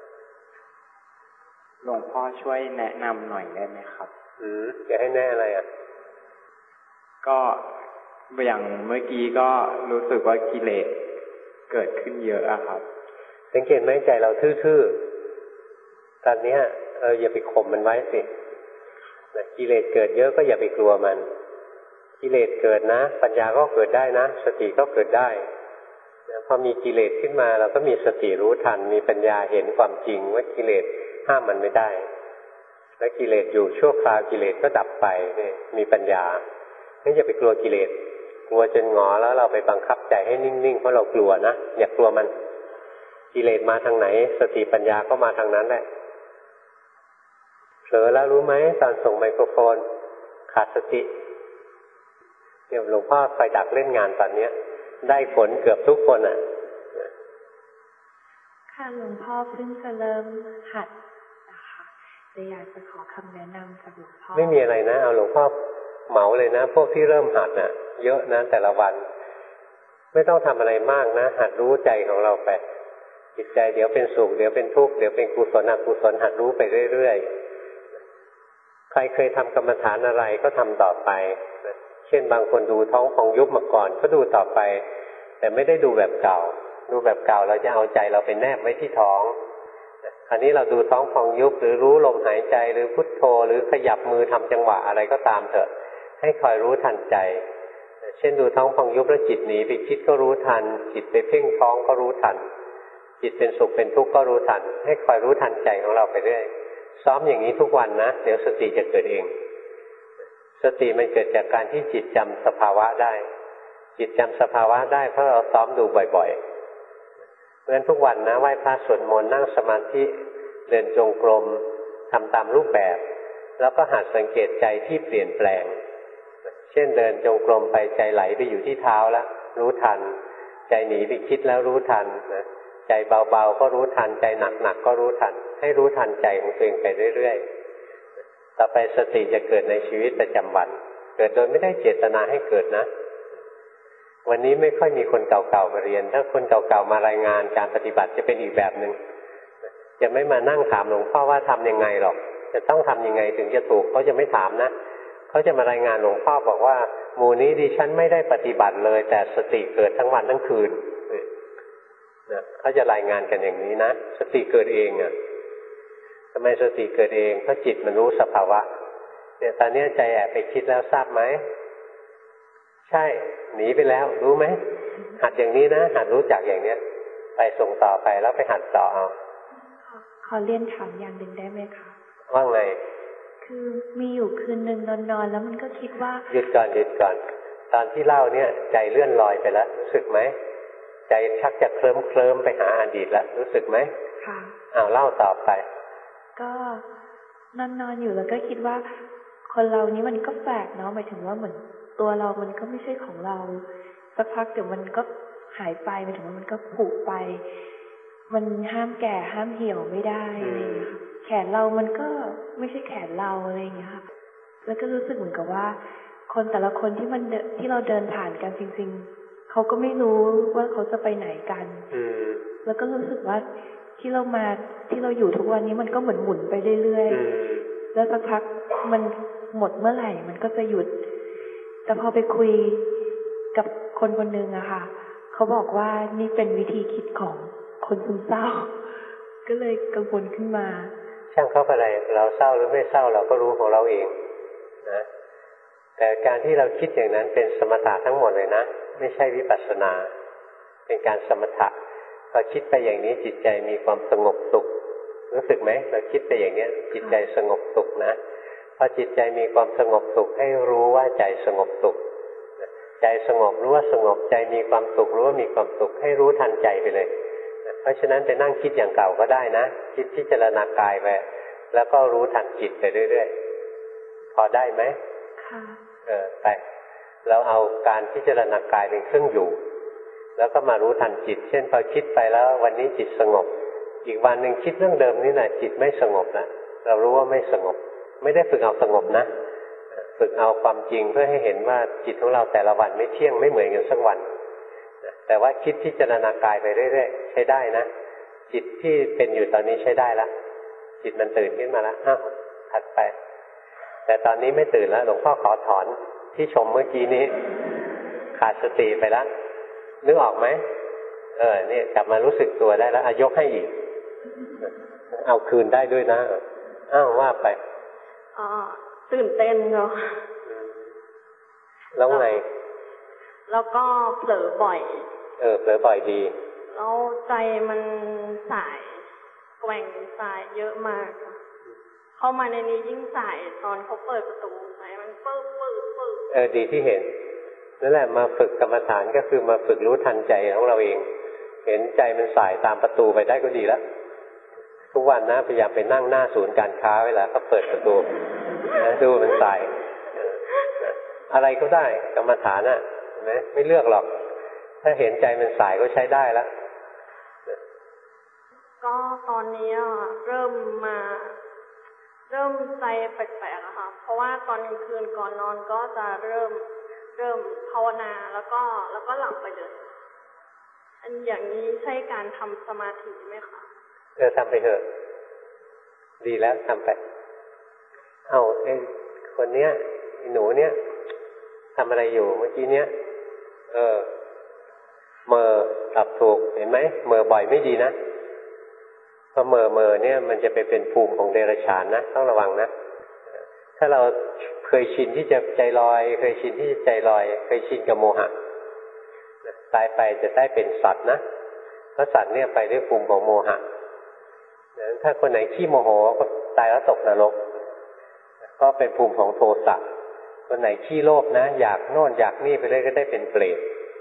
หลวงพ่อช่วยแนะนำหน่อยได้ไหมครับอืมจะให้แน่อะไรอ่ะก็อย่างเมื่อกี้ก็รู้สึกว่ากิเลสเกิดขึ้นเยอะอะครับสังเกตไหมใจเราทื่อๆตอนนี้เอออย่าไปข่มมันไว้สิกิเลสเกิดเยอะก็อย่าไปกลัวมันกิเลสเกิดนะปัญญาก็เกิดได้นะสติก็เกิดได้พอมีกิเลสขึ้นมาเราก็มีสติรู้ทันมีปัญญาเห็นความจริงว่ากิเลสห้ามมันไม่ได้แล้วกิเลสอยู่ชั่วคราวกิเลสก็ดับไปนี่มีปัญญาไม่อย่าไปกลัวกิเลสกลัวจนหงอแล้วเราไปบังคับใจให้นิ่งๆเพราะเรากลัวนะอย่ากลัวมันกิเลสมาทางไหนสติปัญญาก็มาทางนั้นแหละเผลอแล้วรู้ไหมตอนส่งไมโครโฟนขาดสติเดี๋ยวหลวงพ่อคอยดักเล่นงานตอนนี้ได้ผลเกือบทุกคนอ่ะค่ะหลวงพ่อเพิ่งจะเริ่มหัดนะคะเลยอยากจะขอคำแนะนำจากหลวงพ่อไม่มีอะไรนะเอาหลวงพ่อเหมาเลยนะพวกที่เริ่มหัดน่ะเยอะนะแต่ละวันไม่ต้องทำอะไรมากนะหัดรู้ใจของเราไปจิตใจเดี๋ยวเป็นสุขเดี๋ยวเป็นทุกข์เดี๋ยวเป็นกุศลอกุศลหัดรู้ไปเรื่อยๆใครเคยทำกรรมฐานอะไรก็ทำต่อไปเช่นบางคนดูท้องพองยุบมาก่อนก็ดูต่อไปแต่ไม่ได้ดูแบบเก่าดูแบบเก่าเราจะเอาใจเราไปแนบไว้ที่ท้องคราวนี้เราดูท้องพองยุบหรือรู้ลมหายใจหรือพุทโธหรือขยับมือทำจังหวะอะไรก็ตามเถอะให้คอยรู้ทันใจเช่นดูท้องพองยุบแล้วจิตหนีไปคิดก็รู้ทันจิตไปเพ่งท้องก็รู้ทันจิตเป็นสุขเป็นทุกข์ก็รู้ทันให้คอยรู้ทันใจของเราไปเรื่อยซ้อมอย่างนี้ทุกวันนะเดี๋ยวสติจะเกิดเองสติมันเกิดจากการที่จิตจำสภาวะได้จิตจำสภาวะได้เพราะเราซ้อมดูบ่อยๆเพราะฉะนั้นทุกวันนะไหว้พระสวดมนต์นั่งสมาธิเดินจงกรมทำตามรูปแบบแล้วก็หัดสังเกตใจที่เปลี่ยนแปลงเช่นเดินจงกรมไปใจไหลไปอยู่ที่เท้าแล้วรู้ทันใจหนีไปคิดแล้วรู้ทันนะใจเบาๆก็รู้ทันใจหนักๆก็รู้ทันให้รู้ทันใจของตัวเองไปเรื่อยๆต่อไปสติจะเกิดในชีวิตประจำวันเกิดโดยไม่ได้เจตนาให้เกิดนะวันนี้ไม่ค่อยมีคนเก่าๆมาเรียนถ้าคนเก่าๆมารายงานการปฏิบัติจะเป็นอีกแบบหนึ่งจะไม่มานั่งถามหลวงพ่อว่าทำยังไงหรอกจะต้องทำยังไงถึงจะถูกเขาจะไม่ถามนะเขาจะมารายงานหลวงพ่อบอกว่าหมู่นี้ดิฉันไม่ได้ปฏิบัติเลยแต่สติเกิดทั้งวันทั้งคืนเขาจะรายงานกันอย่างนี้นะสติเกิดเองอ่ะทำไมสติเกิดเองเพราะจิตมันรู้สภาวะเนี่ยตอนนี้ใจแอบไปคิดแล้วทราบไหมใช่หนีไปแล้วรู้ไหมหัดอย่างนี้นะหัดรู้จักอย่างเนี้ยไปส่งต่อไปแล้วไปหัดต่อเอาขอเรียนถามอย่างหนึ่งได้ไหมคะว่าไงคือมีอยู่คืนหนึ่งนอนๆแล้วมันก็คิดว่าหยุดก่อนหยุดก่อนตอนที่เล่าเนี่ยใจเลื่อนลอยไปแล้วรู้สึกไหมใจชักจะเคลิ้มเคลิ้มไปหาอดีตแล้วรู้สึกไหมค่ะอ้าวเล่าต่อไปก็นอนนอนอยู่แล้วก็คิดว่าคนเรานี้มันก็แปลกเนาะหมายถึงว่าเหมือนตัวเรามันก็ไม่ใช่ของเราสักพักเดี๋ยวมันก็หายไปหมายถึงว่ามันก็ผุไปมันห้ามแก่ห้ามเหี่ยวไม่ได้อะไรอย่างเงี้ยแขนเรามันก็ไม่ใช่แขนเราอะไรอย่างเงี้ยค่ะแล้วก็รู้สึกเหมือนกับว่าคนแต่ละคนที่มันที่เราเดินผ่านกันจริงๆเขาก็ไม่รู้ว่าเขาจะไปไหนกันแล้วก็รู้สึกว่าที่เรามาที่เราอยู่ทุกวันนี้มันก็เหมือนหมุนไปเรื่อยๆแล้วสักพักมันหมดเมื่อไหร่มันก็จะหยุดแต่พอไปคุยกับคนคนหนึ่งอะค่ะเขาบอกว่านี่เป็นวิธีคิดของคนซึมเศร้าก็เลยกังวลขึ้นมาช่างเขาอะไรเราเศร้าหรือไม่เศร้าเราก็รู้ของเราเองนะแต่การที่เราคิดอย่างนั้นเป็นสมถะทั้งหมดเลยนะไม่ใช่วิปัสสนาเป็นการสมถะพอคิดไปอย่างนี้จิตใจมีความสงบสุขรู้สึกไหมเราคิดไปอย่างนี้จิตใจสงบสุขนะพอจิตใจมีความสงบสุขให้รู้ว่าใจสงบสุขใจสงบรู้ว่าสงบใจมีความสุขรู้ว่ามีความสุขให้รู้ทันใจไปเลยเพราะฉะนั้นไปนั่งคิดอย่างเก่าก็ได้นะคิดพิจารณากายไปแล้วก็รู้ทันจิตไปเรื่อยๆพอได้ไหมค่ะเออไปเราเอาการพิจารณากายเป็นเครื่องอยู่แล้วก็มารู้ทันจิตเช่นพอคิดไปแล้ววันนี้จิตสงบอีกวันหนึ่งคิดเรื่องเดิมนี่แหละจิตไม่สงบนะเรารู้ว่าไม่สงบไม่ได้ฝึกเอาสงบนะฝึกเอาความจริงเพื่อให้เห็นว่าจิตของเราแต่ละวันไม่เที่ยงไม่เหมือนกันสักวันแต่ว่าคิดพิจารณากายไปเรื่อยๆใช้ได้นะจิตที่เป็นอยู่ตอนนี้ใช้ได้ละจิตมันตื่นขึ้นมาแล้วอ้าวถัดไปแต่ตอนนี้ไม่ตื่นแล้วหลวงพ่อขอถอนที่ชมเมื่อกี้นี้ขาดสติไปแล้วนึกออกไหมเออเนี่ยกลับมารู้สึกตัวได้แล้วอายกให้อีกเอาคืนได้ด้วยนะอ้าวว่าไปอ๋อตื่นเต้นเนาะแล้วไงแล้วก็เผลอบ่อยเออเผลอบ่อยดีแล้วใจมันสายแกว่งสายเยอะมากเข้ามาในนี้ยิ่งสายตอนเขาเปิดประตูใจมันปึ๊บปึ๊บปึ๊บเออดีที่เห็นนั่นแหละมาฝึกกรรมฐานก็คือมาฝึกรู้ทันใจของเราเองเห็นใจมันสายตามประตูไปได้ก็ดีแล้วทุกวันนะพยายามไปนั่งหน้าศูนย์การค้าเวลาเขาเปิดประตูดูมันสายอะไรก็ได้กรรมฐานน่ะเห็นไหมไม่เลือกหรอกถ้าเห็นใจมันสายก็ใช้ได้แล้วก็ตอนนี้เริ่มมาเริ่มใจแปลกๆอะค่ะเพราะว่าตอนกลางคืนก่อนนอนก็จะเริ่มเริ่มภาวนาแล้วก็แล้วก็หลับไปเลยอันอย่างนี้ใช่การทำสมาธิไหมคะเออทำไปเถอะดีแล้วทำไปเอาไอ้คนเนี้ยไอ้หนูเนี้ยทำอะไรอยู่เมื่อกี้เนี้ยเออเมอตอบถูกเห็นไหมเมอบ่อยไม่ดีนะพอเมอเมอเนี่ยมันจะไปเป็นภูมิของเดรัจฉานนะต้องระวังนะถ้าเราเคยชินที่จะใจลอยเคยชินที่จะใจลอยเคยชินกับโมหะตายไปจะได้เป็นสัตว์นะเพราะสัตว์เนี่ยไปด้วยภูมิของโมหะถ้าคนไหนขี้โมโหก็ตายแล้วตกนรกก็เป็นภูมิของโทสะคนไหนขี้โลภนะอยากโน่นอยากนี่ไปเลยก็ได้เป็นเปรต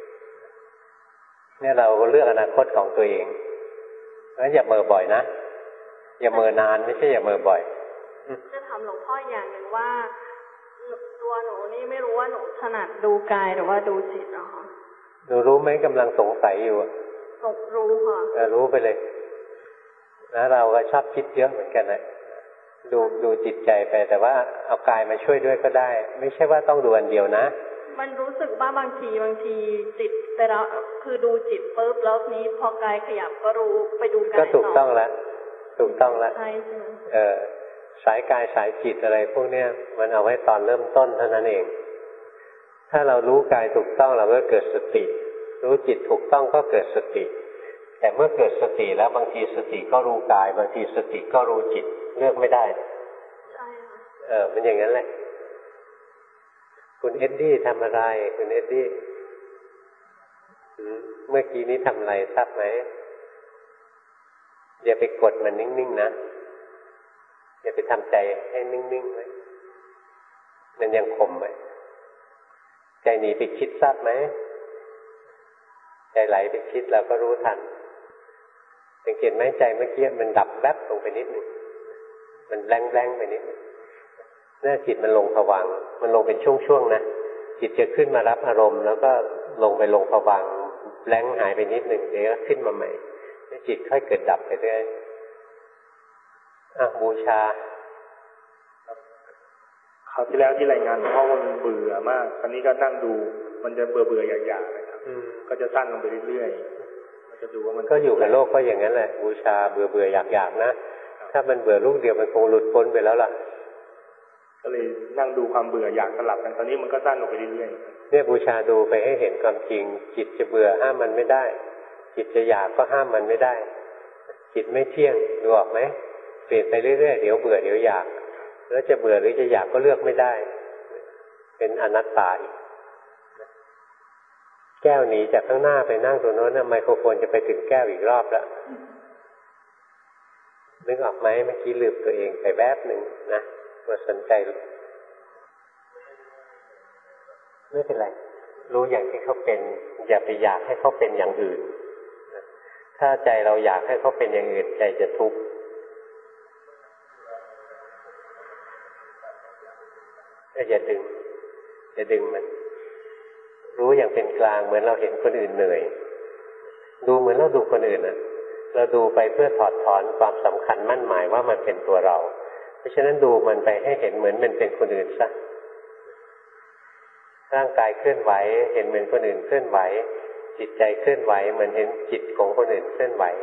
เนี่ยเราเลือกอนาคตของตัวเองเพราะฉะนั้นอย่าเมอบ่อยนะอย่าเมอนานไม่ใช่อย่าเมอบ่อยจะถามหลวงพ่ออย่างหนึ่งว่าตัวหนูนี่ไม่รู้ว่าหนูถนัดดูกายหรือว่าดูจิตเนาะหนูรู้ไหมกำลังสงสัยอยู่สงรู้ค่ะเออรู้ไปเลยนะเราก็ชอบคิดเยอะเหมือนกันนะดูดูจิตใจไปแต่ว่าเอากายมาช่วยด้วยก็ได้ไม่ใช่ว่าต้องดูอันเดียวนะมันรู้สึกว่าบางทีบางทีจิตแต่เราคือดูจิตปุ๊บแล้วนี้พอกายขยับก็รู้ไปดูกายก็ถูกต้องแล้วถูกต้องแล้วใช่ใช่เออสายกายสายจิตอะไรพวกเนี้ยมันเอาไว้ตอนเริ่มต้นเท่านั้นเองถ้าเรารู้กายถูกต้องเราก็เกิดสติรู้จิตถูกต้องก็เกิดสติแต่เมื่อเกิดสติแล้วบางทีสติก็รู้กายบางทีสติก็รู้จิตเลือกไม่ได้ใช่ค่ะเออมันอย่างนั้นแหละคุณเอ็ดดี้ทำอะไรคุณเอ็ดดี้เมื่อกี้นี้ทำอะไรทราบไหมอย่าไปกดมันนิ่งๆนะอย่าไปทำใจให้นิ่งๆไว้มันยังข่มไว้ใจหนีไปคิดทราบไหมใจไหลไปคิดเราก็รู้ทันสังเกตไหมใจเมื่อกี้มันดับแวบลงไปนิดหนึ่งมันแรงๆไปนิดนี่จิตมันลงภวังค์มันลงเป็นช่วงๆนะจิตจะขึ้นมารับอารมณ์แล้วก็ลงไปลงภวังค์แรงหายไปนิดหนึ่งเดี๋ยวขึ้นมาใหม่จิตค่อยเกิดดับไปเรื่อยอ่ะบูชาคราวที่แล้วที่รายงานเพราะว่ามันเบื่อมากตอนนี้ก็นั่งดูมันจะเบื่อเบื่ออยากๆนะครับก็จะสั้นลงไปเรื่อยๆมันจะดูว่ามันก็อยู่กับโลกก็อย่างนั้นแหละบูชาเบื่อเบื่ออยากๆนะถ้ามันเบื่อลูกเดียวมันคงหลุดพ้นไปแล้วล่ะก็เลยนั่งดูความเบื่ออยากสลับกันตอนนี้มันก็สั้นลงไปเรื่อยๆเนี่ยบูชาดูไปให้เห็นความจริงจิตจะเบื่อห้ามมันไม่ได้จิตจะอยากก็ห้ามมันไม่ได้จิตไม่เที่ยงดูออกไหมเปลี่ยนไปเรื่อยๆเดี๋ยวเบื่อเดี๋ยวอยากแล้วจะเบื่อหรือจะอยากก็เลือกไม่ได้เป็นอนัตตาอีกแก้วหนีจากข้างหน้าไปนั่งตัวโน้นไมโครโฟนจะไปถึงแก้วอีกรอบแล้วนึกออกไหมเมื่อกี้ลืมตัวเองไปแวบหนึ่งนะมาสนใจไม่เป็นไรรู้อย่างที่เขาเป็นอย่าไปอยากให้เขาเป็นอย่างอื่นถ้าใจเราอยากให้เขาเป็นอย่างอื่นใจจะทุกข์อย่าดึงอย่าดึงมันรู้อย่างเป็นกลางเหมือนเราเห็นคนอื่นเหนื่อยดูเหมือนเราดูคนอื่นน่ะเราดูไปเพื่อถอดถอนความสำคัญมั่นหมายว่ามันเป็นตัวเราเพราะฉะนั้นดูมันไปให้เห็นเหมือนมันเป็นคนอื่นซะร่างกายเคลื่อนไหวเห็นเหมือนคนอื่นเคลื่อนไหวจิตใจเคลื่อนไหวเหมือนเห็นจิตของคนอื่นเคลื่อนไหว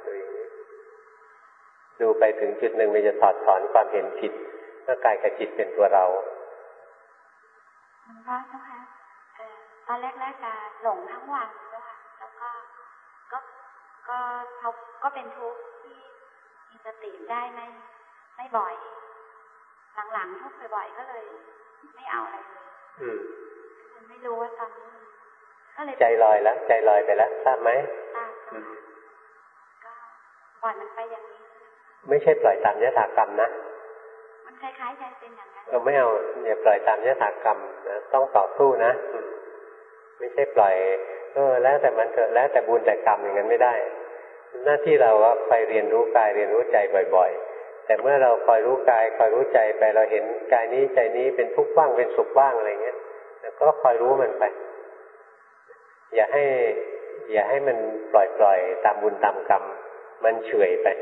ดูไปถึงจุดหนึ่งมันจะถอดถอนความเห็นผิดร่างกายกับจิตเป็นตัวเราหลวงพ่อเจ้าค่ะตอนแรกๆจะหลงทั้งวันเจ้าค่ะแล้วก็ก็ก็เขาก็เป็นทุกข์ที่มีสติได้ไม่ไม่บ่อยหลังๆทุกข์บ่อยๆก็เลยไม่เอาอะไรเลยมันไม่รู้ว่าตอนนี้ก็เลยใจลอยแล้วใจลอยไปแล้วทราบไหมทราบก็ปล่อยมันไปอย่างนี้ไม่ใช่ปล่อยตามยถากรรมนะมันคล้ายๆใจเป็นอย่างนั้นเออไม่เอาอย่าปล่อยตามยถากรรมนะต้องต่อสู้นะไม่ใช่ปล่อยเออแล้วแต่มันเถอะแล้วแต่บุญแต่กรรมอย่างนั้นไม่ได้หน้าที่เราว่าไปเรียนรู้กายเรียนรู้ใจบ่อยๆแต่เมื่อเราคอยรู้กายคอยรู้ใจไปเราเห็นกายนี้ใจนี้เป็นทุกข์บ้างเป็นสุขบ้างอะไรเงี้ยแล้วก็คอยรู้มันไปอย่าให้อย่าให้มันปล่อยๆตามบุญตามกรรมมันเฉยไป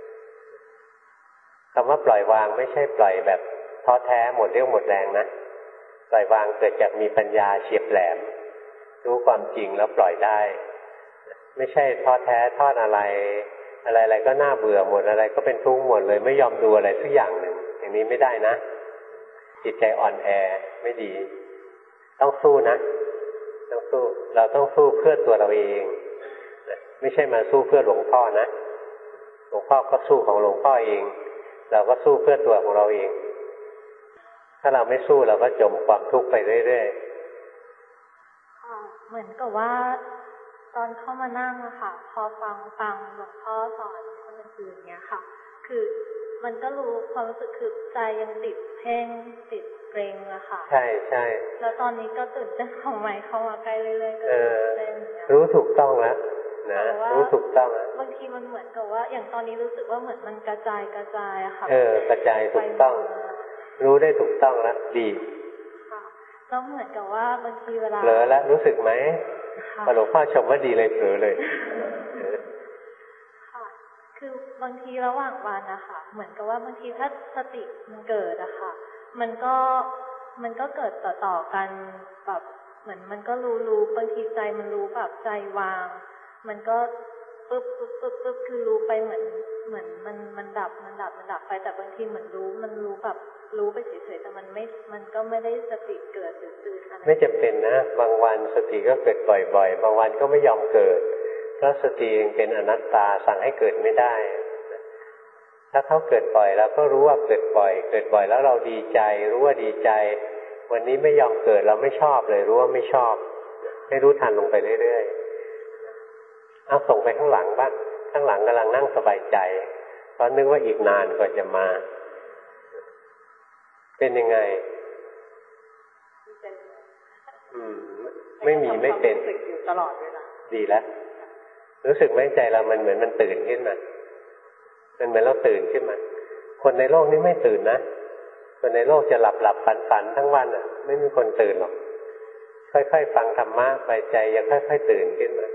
คำว่าปล่อยวางไม่ใช่ปล่อยแบบท้อแท้หมดเรี่ยวหมดแรงนะปล่อยวางเกิดจากมีปัญญาเฉียบแหลมรู้ความจริงแล้วปล่อยได้ไม่ใช่ท้อแท้ทอดอะไรอะไรๆก็น่าเบื่อหมดอะไรก็เป็นทุกข์หมดเลยไม่ยอมดูอะไรสักอย่างหนึ่งอย่างนี้ไม่ได้นะจิตใจอ่อนแอไม่ดีต้องสู้นะต้องสู้เราต้องสู้เพื่อตัวเราเองไม่ใช่มาสู้เพื่อหลวงพ่อนะหลวงพ่อก็สู้ของหลวงพ่อเองเราก็สู้เพื่อตัวของเราเองถ้าเราไม่สู้เราก็จมความทุกข์ไปเรื่อยๆเหมือนกับว่าตอนเข้ามานั่งอะค่ะพอฟังฟังหลวงพ่อสอนคนอื่นๆเนี้ยค่ะคือมันก็รู้ความรู้สึกคือใจยังติดเพ่งติดเกรงอะค่ะใช่ใช่แล้วตอนนี้ก็ตื่นเต้นของใหม่เข้ามาใกล้เรื่อยๆก็ตื่นเต้นรู้ถูกต้องแล้วนะรู้ถูกต้องแล้วบางทีมันเหมือนกับว่าอย่างตอนนี้รู้สึกว่าเหมือนมันกระจายกระจายอะค่ะเออกระจายถูกต้องรู้ได้ถูกต้องแล้วดีค่ะแล้วเหมือนกับว่าบางทีเวลาเผลอแล้วรู้สึกไหมพอหลวงพ่อชมว่าดีเลยเผลอเลยค่ะคือบางทีระหว่างวันนะคะเหมือนกับว่าบางทีถ้าสติมันเกิดอะค่ะมันก็มันก็เกิดต่อต่อกันแบบเหมือนมันก็รู้รู้บางทีใจมันรู้แบบใจวางมันก็ปึ๊บปึ๊บปึ๊บปึ๊บคือรู้ไปเหมือนเหมือนมันมันดับมันดับมันดับไปแต่บางทีเหมือนรู้มันรู้แบบรู้ไปเฉยๆแต่มันไม่มันก็ไม่ได้สติเกิดหรือตื่นอะไรไม่จำเป็นนะบางวันสติก็เกิดบ่อยๆบางวันก็ไม่ยอมเกิดเพราะสติเองเป็นอนัตตาสั่งให้เกิดไม่ได้ถ้าเขาเกิดบ่อยแล้วก็รู้ว่าเกิดบ่อยเกิดบ่อยแล้วเราดีใจรู้ว่าดีใจวันนี้ไม่ยอมเกิดเราไม่ชอบเลยรู้ว่าไม่ชอบให้รู้ทันลงไปเรื่อยๆเอาส่งไปข้างหลังบ้างข้างหลังกำลังนั่งสบายใจเพราะนึกว่าอีกนานกว่าจะมาเป็นยังไงอืมไม่มีไม่เป็นอยู่ตลอดเวลาดีแล้วรู้สึกไหมใจเรามันเหมือนมันตื่นขึ้นมามันเหมือนเราตื่นขึ้นมาคนในโลกนี้ไม่ตื่นนะคนในโลกจะหลับหลับฝันฝันทั้งวันอ่ะไม่มีคนตื่นหรอกค่อยๆฟังธรรมะไปใจยังค่อยๆตื่นขึ้นมา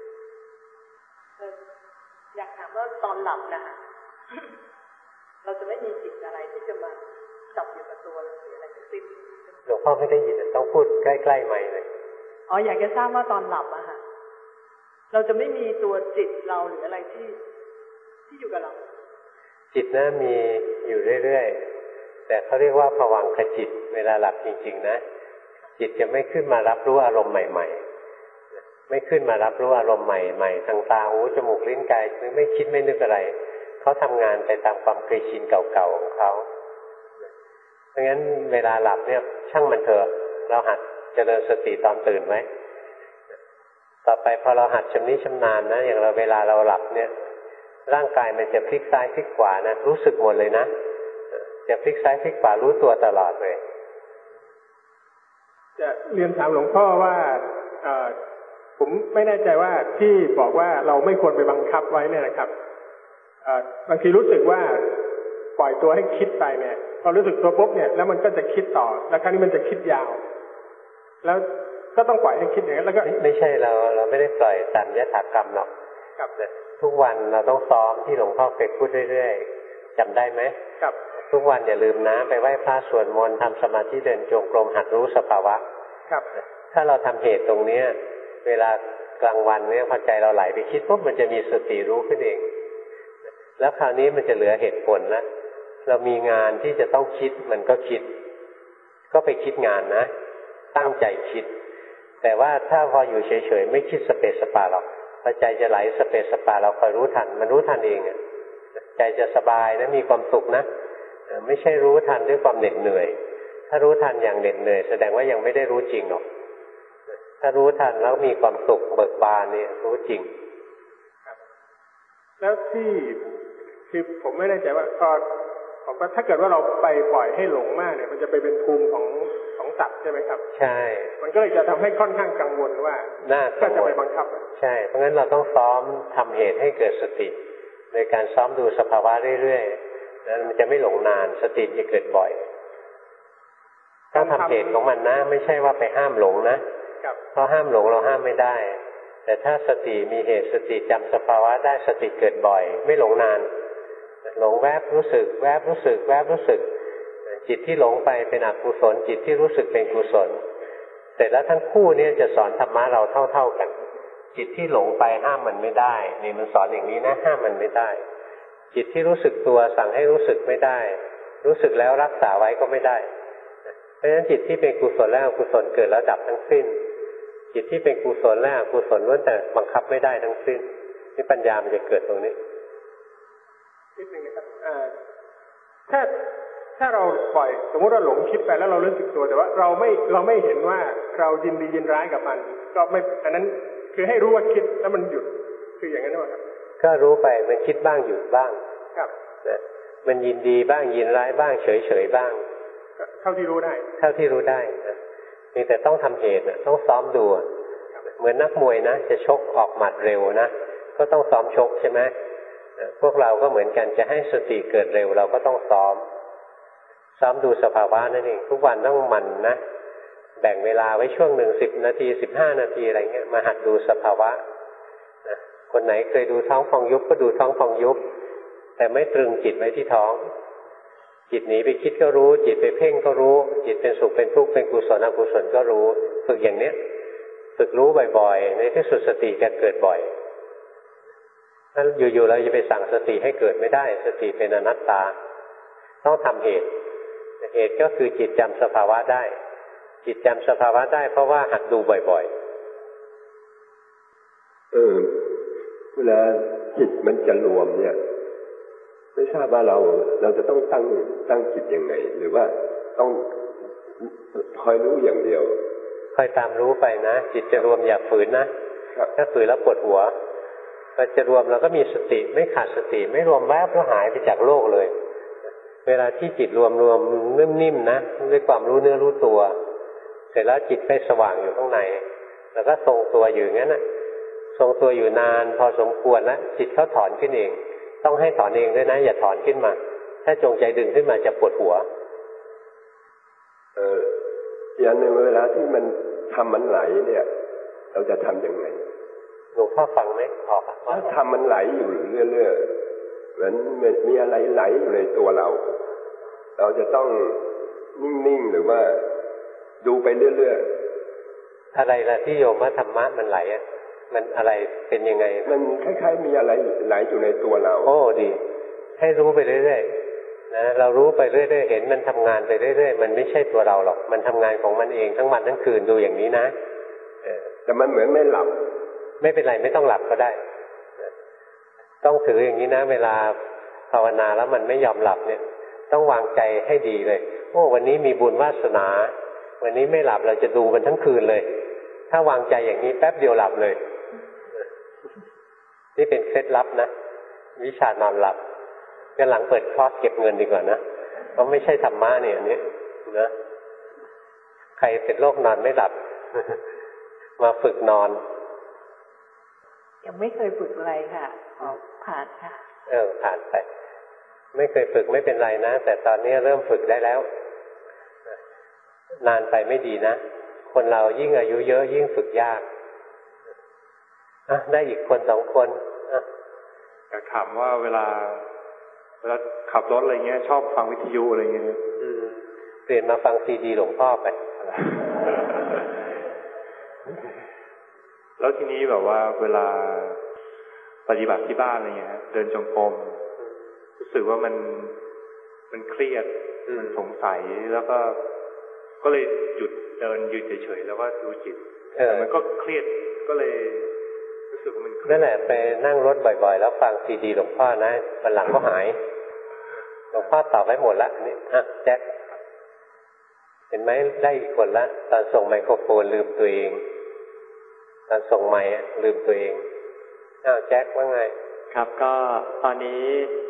อยากถามว่าตอนหลับนะคะเราจะไม่มีจิตอะไรที่จะมาจับอยู่กับตัวหรืออะไรทั้งสิ้นหลวงพ่อไม่ได้ยินต้องพูดใกล้ๆไมค์เลยอ๋ออยากจะทราบว่าตอนหลับอะค่ะเราจะไม่มีตัวจิตเราหรืออะไรที่ที่อยู่กับเราจิตนะมีอยู่เรื่อยๆแต่เขาเรียกว่าภวังคจิตเวลาหลับจริงๆนะจิตจะไม่ขึ้นมารับรู้อารมณ์ใหม่ๆไม่ขึ้นมารับรู้อารมณ์ใหม่ๆทางตาหูจมูกลิ้นกายไม่คิดไม่นึกอะไรเขาทำงานไปตามความเคยชินเก่าๆของเขาเพราะงั้นเวลาหลับเนี่ยช่างมันเถอะเราหัดเจริญสติตอนตื่นไหมต่อไปพอเราหัดชำนิชำนาญนะอย่างเราเวลาเราหลับเนี่ยร่างกายมันจะพลิกซ้ายพลิกขวานะรู้สึกหมดเลยนะจะพลิกซ้ายพลิกขวารู้ตัวตลอดเลยจะเรียนถามหลวงพ่อว่าผมไม่แน่ใจว่าที่บอกว่าเราไม่ควรไปบังคับไว้เนี่ยนะครับบางทีรู้สึกว่าปล่อยตัวให้คิดไปเนี่ยพอรู้สึกตัวปุ๊บเนี่ยแล้วมันก็จะคิดต่อแล้วครั้งนี้มันจะคิดยาวแล้วก็ต้องปล่อยให้คิดอย่างนั้นแล้วก็ไม่ใช่เราเราไม่ได้ปล่อยตามยถากรรมหรอกครับทุกวันเราต้องซ้อมที่หลวงพ่อเคยพูดเรื่อยๆจำได้ไหมครับทุกวันอย่าลืมนะไปไหว้พระสวดมนต์ทำสมาธิเดินจงกรมหัดรู้สภาวะครับถ้าเราทำเหตุตรงเนี้ยเวลากลางวันเนี่ยพอใจเราไหลไปคิดปุ๊บมันจะมีสติรู้ขึ้นเองแล้วคราวนี้มันจะเหลือเหตุผลนะเรามีงานที่จะต้องคิดมันก็คิดก็ไปคิดงานนะตั้งใจคิดแต่ว่าถ้าพออยู่เฉยๆไม่คิดสเปสสปาหรอกพอใจจะไหลสเปสสปาเราคอยรู้ทันมันรู้ทันเองอ่ะใจจะสบายนะมีความสุขนะไม่ใช่รู้ทันด้วยความเหน็ดเหนื่อยถ้ารู้ทันอย่างเหน็ดเหนื่อยแสดงว่ายังไม่ได้รู้จริงหรอกถ้ารู้ทันแล้วมีความสุขเบิกบานเนี่ยรู้จริงแล้วที่คือผมไม่แน่ใจว่าก็ผมว่าถ้าเกิดว่าเราไปปล่อยให้หลงมากเนี่ยมันจะไปเป็นภูมิของของสัตว์ใช่ไหมครับใช่มันก็เลยจะทำให้ค่อนข้างกังวลว่าก็จะไปบังคับใช่เพราะงั้นเราต้องซ้อมทำเหตุให้เกิดสติโดยการซ้อมดูสภาวะเรื่อยๆแล้วมันจะไม่หลงนานสติจะเกิดบ่อยต้องทำเหตุของมันนะไม่ใช่ว่าไปห้ามหลงนะเพราะห้ามหลงเราห้ามไม่ได้แต่ถ้าสติมีเหตุสติจำสภาวะได้สติเกิดบ่อยไม่หลงนานหลงแวบรู้สึกแวบรู้สึกแวบรู้สึกจิตที่หลงไปเป็นอกุศลจิตที่รู้สึกเป็นกุศลเสร็จแล้วทั้งคู่นี้จะสอนธรรมะเราเท่าๆกันจิตที่หลงไปห้ามมันไม่ได้นี่มันสอนอย่างนี้นะห้ามมันไม่ได้จิตที่รู้สึกตัวสั่งให้รู้สึกไม่ได้รู้สึกแล้วรักษาไว้ก็ไม่ได้เพราะฉะนั้นจิตที่เป็นกุศลและอกุศลเกิดแล้วดับทั้งสิ้นจิตที่เป็นกุศลและอกุศลล้วนแต่บังคับไม่ได้ทั้งสิ้นนี่ปัญญามันจะเกิดตรงนี้นิดนึงนะครับถ้าถ้าเราปล่อยสมมติเราหลงคิดไปแล้วเรารู้สึกตัวแต่ว่าเราไม่เราไม่เห็นว่าเรายินดียินร้ายกับมันก็ไม่อันนั้นคือให้รู้ว่าคิดแล้วมันหยุดคืออย่างนั้นหรือเปล่าครับก็รู้ไปมันคิดบ้างหยุดบ้างครับนะมันยินดีบ้างยินร้ายบ้างเฉยเฉยบ้างเท่าที่รู้ได้เท่าที่รู้ได้นะนี่แต่ต้องทำเหตุนะต้องซ้อมดูเหมือนนักมวยนะจะชกออกหมัดเร็วนะก็ต้องซ้อมชกใช่ไหมพวกเราก็เหมือนกันจะให้สติเกิดเร็วเราก็ต้องซ้อมซ้อมดูสภาวะนั่นเองทุกวันต้องหมั่นนะแบ่งเวลาไว้ช่วงหนึ่งสิบนาทีสิบห้านาทีอะไรเงี้ยมาหัดดูสภาวะนะคนไหนเคยดูท้องพองยุบก็ดูท้องพองยุบแต่ไม่ตรึงจิตไว้ที่ท้องจิตหนีไปคิดก็รู้จิตไปเพ่งก็รู้จิตเป็นสุขเป็นทุกข์เป็นกุศลอกุศลก็รู้ฝึกอย่างเนี้ยฝึกรู้บ่อยๆในที่สุดสติจะเกิดบ่อยถ้าอยู่ๆเราจะไปสั่งสติให้เกิดไม่ได้สติเป็นอนัตตาต้องทำเหตุเหตุก็คือจิตจำสภาวะได้จิตจำสภาวะได้เพราะว่าหัดดูบ่อยๆเออเวลาจิตมันจะรวมเนี่ยไม่ทราบว่าเราเราจะต้องตั้งตั้งจิตยังไงหรือว่าต้องคอยรู้อย่างเดียวคอยตามรู้ไปนะจิตจะรวมอย่าฝืนนะถ้าฝืนแล้วปวดหัวพอจะรวมเราก็มีสติไม่ขาดสติไม่รวมแวบแล้วหายไปจากโลกเลยเวลาที่จิตรวมรวมนิ่มๆนะด้วยความรู้เนื้อรู้ตัวเสร็จแล้วจิตไปสว่างอยู่ข้างในแล้วก็ทรงตัวอยู่งั้นนะทรงตัวอยู่นานพอสมควรแล้วจิตเขาถอนขึ้นเองต้องให้ถอนเองด้วยนะอย่าถอนขึ้นมาถ้าจงใจดึงขึ้นมาจะปวดหัวเอออย่างหนึ่งเวลาที่มันทำมันไหลเนี่ย เราจะทำยังไงหลวงพ่อฟังไหมออกถ้าทำมันไหลอยู่เรื่อยๆเหมือนมีอะไรไหลอยู่ในตัวเราเราจะต้องนิ่งๆหรือว่าดูไปเรื่อยๆอะไรล่ะที่โยมว่าธรรมะมันไหลอ่ะมันอะไรเป็นยังไงมันคล้ายๆมีอะไรไหลอยู่ในตัวเราโอ้ดีให้รู้ไปเรื่อยๆนะเรารู้ไปเรื่อยๆเห็นมันทำงานไปเรื่อยๆมันไม่ใช่ตัวเราหรอกมันทำงานของมันเองทั้งวันทั้งคืนดูอย่างนี้นะแต่มันเหมือนไม่หลับไม่เป็นไรไม่ต้องหลับก็ได้ต้องถืออย่างนี้นะเวลาภาวนาแล้วมันไม่ยอมหลับเนี่ยต้องวางใจให้ดีเลยโอ้วันนี้มีบุญวาสนาวันนี้ไม่หลับเราจะดูมันทั้งคืนเลยถ้าวางใจอย่างนี้แป๊บเดียวหลับเลยนี่เป็นเคล็ดลับนะวิชานอนหลับกันหลังเปิดคอร์สเก็บเงินดีกว่านะเพราะไม่ใช่ธรรมะเนี่ยอันนี้นะใครเป็นโรคนอนไม่หลับ มาฝึกนอนยังไม่เคยฝึกอะไรค่ะออกผ่านค่ะเออผ่านไปไม่เคยฝึกไม่เป็นไรนะแต่ตอนนี้เริ่มฝึกได้แล้วนานไปไม่ดีนะคนเรายิ่งอายุเยอะยิ่งฝึกยากอ่ะได้อีกคนสองคนอ่ะอยากถามว่าเวลาเวลาขับรถอะไรเงี้ยชอบฟังวิทยุอะไรเงี้ยอืมเปลี่ยนมาฟังซีดีหลวงพ่อไปแล้วทีนี้แบบว่าเวลาปฏิบัติที่บ้านอะไรเงี้ยเดินจงกรมรู้สึกว่ามันมันเครียดมันสงสัยแล้วก็ก็เลยหยุดเดินยืนเฉยๆแล้วก็ดูจิตแต่มันก็เครียดก็เลยรู้สึกว่ามันนั่นแหละไปนั่งรถบ่อยๆแล้วฟังซีดีหลวงพ่อนะวันหลังก็หายหลวงพ่อตอบไว้หมดละนี่อ่ะแจ็คเห็นไหมได้อีกคนละตอนส่งไมโครโฟนลืมตัวเองตอนส่งไมค์ลืมตัวเองอ้าวแจ็คว่าไงครับก็ตอนนี้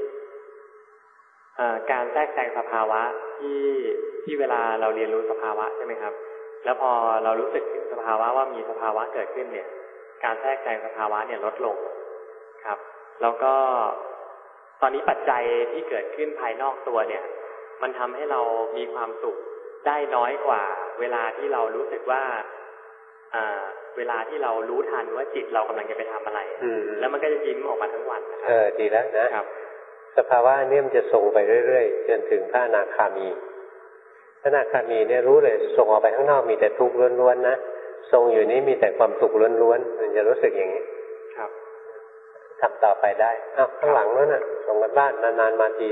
การแทรกแซงสภาวะที่ที่เวลาเราเรียนรู้สภาวะใช่ไหมครับแล้วพอเรารู้สึกถึงสภาวะว่ามีสภาวะเกิดขึ้นเนี่ยการแทรกแซงสภาวะเนี่ยลดลงครับแล้วก็ตอนนี้ปัจจัยที่เกิดขึ้นภายนอกตัวเนี่ยมันทำให้เรามีความสุขได้น้อยกว่าเวลาที่เรารู้สึกว่าเวลาที่เรารู้ทันว่าจิตเรากำลังจะไปทำอะไรแล้วมันก็จะยิ้มออกมาทั้งวันเออดีแล้วนะครับสภาวะนี้มันจะส่งไปเรื่อยๆจนถึงพระอนาคามีพระอนาคามีเนี่ยรู้เลยส่งออกไปข้างนอกมีแต่ทุกข์ล้วนๆนะทรงอยู่นี้มีแต่ความสุขล้วนๆมันจะรู้สึกอย่างนี้ครับทำต่อไปได้อ้าวข้างหลังนั่นน่ะส่งกันบ้านนานๆมาที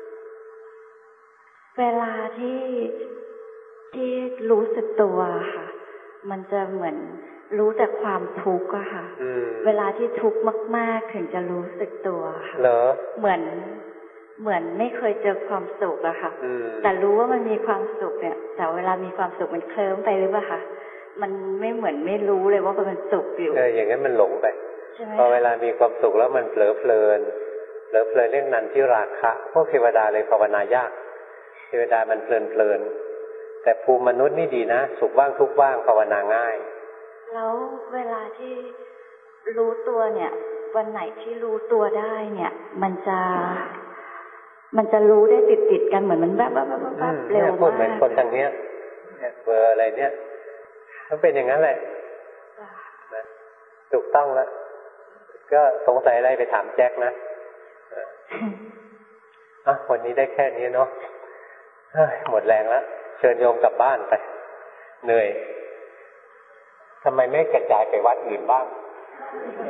เวลาที่ที่รู้สึกตัวค่ะมันจะเหมือนรู้แต่ความทุกข์อะค่ะเวลาที่ทุกข์มากๆถึงจะรู้สึกตัวค่ะเหรอเหมือนเหมือนไม่เคยเจอความสุขอะค่ะแต่รู้ว่ามันมีความสุขเนี่ยแต่เวลามีความสุขมันเคลิ้มไปหรือเปล่าคะมันไม่เหมือนไม่รู้เลยว่ามันสุขอยู่เอออย่างนั้นมันหลงไปพอเวลามีความสุขแล้วมันเผลอเพลินเผลอเพลินเรื่องนั้นที่ราคะพวกเทวดาเลยภาวนายากเทวดามันเพลินเพลินแต่ภูมิมนุษย์นี่ดีนะสุขบ้างทุกข์บ้างภาวนาง่ายแล้วเวลาที่รู้ตัวเนี่ยวันไหนที่รู้ตัวได้เนี่ยมันจะมันจะรู้ได้ติดติดกันเหมือนมันแบบแบบแบบแบบเร็วมากพูดเหมือนคนทางเนี้ยเบอร์อะไรเนี่ยมันเป็นอย่างนั้นแหละนะถูกต้องแล้วก็สงสัยอะไรไปถามแจ็คนะอ่ะวันนี้ได้แค่นี้เนาะหมดแรงแล้วเชิญโยมกลับบ้านไปเหนื่อยทำไมไม่กระจายไปวัดอื่นบ้าง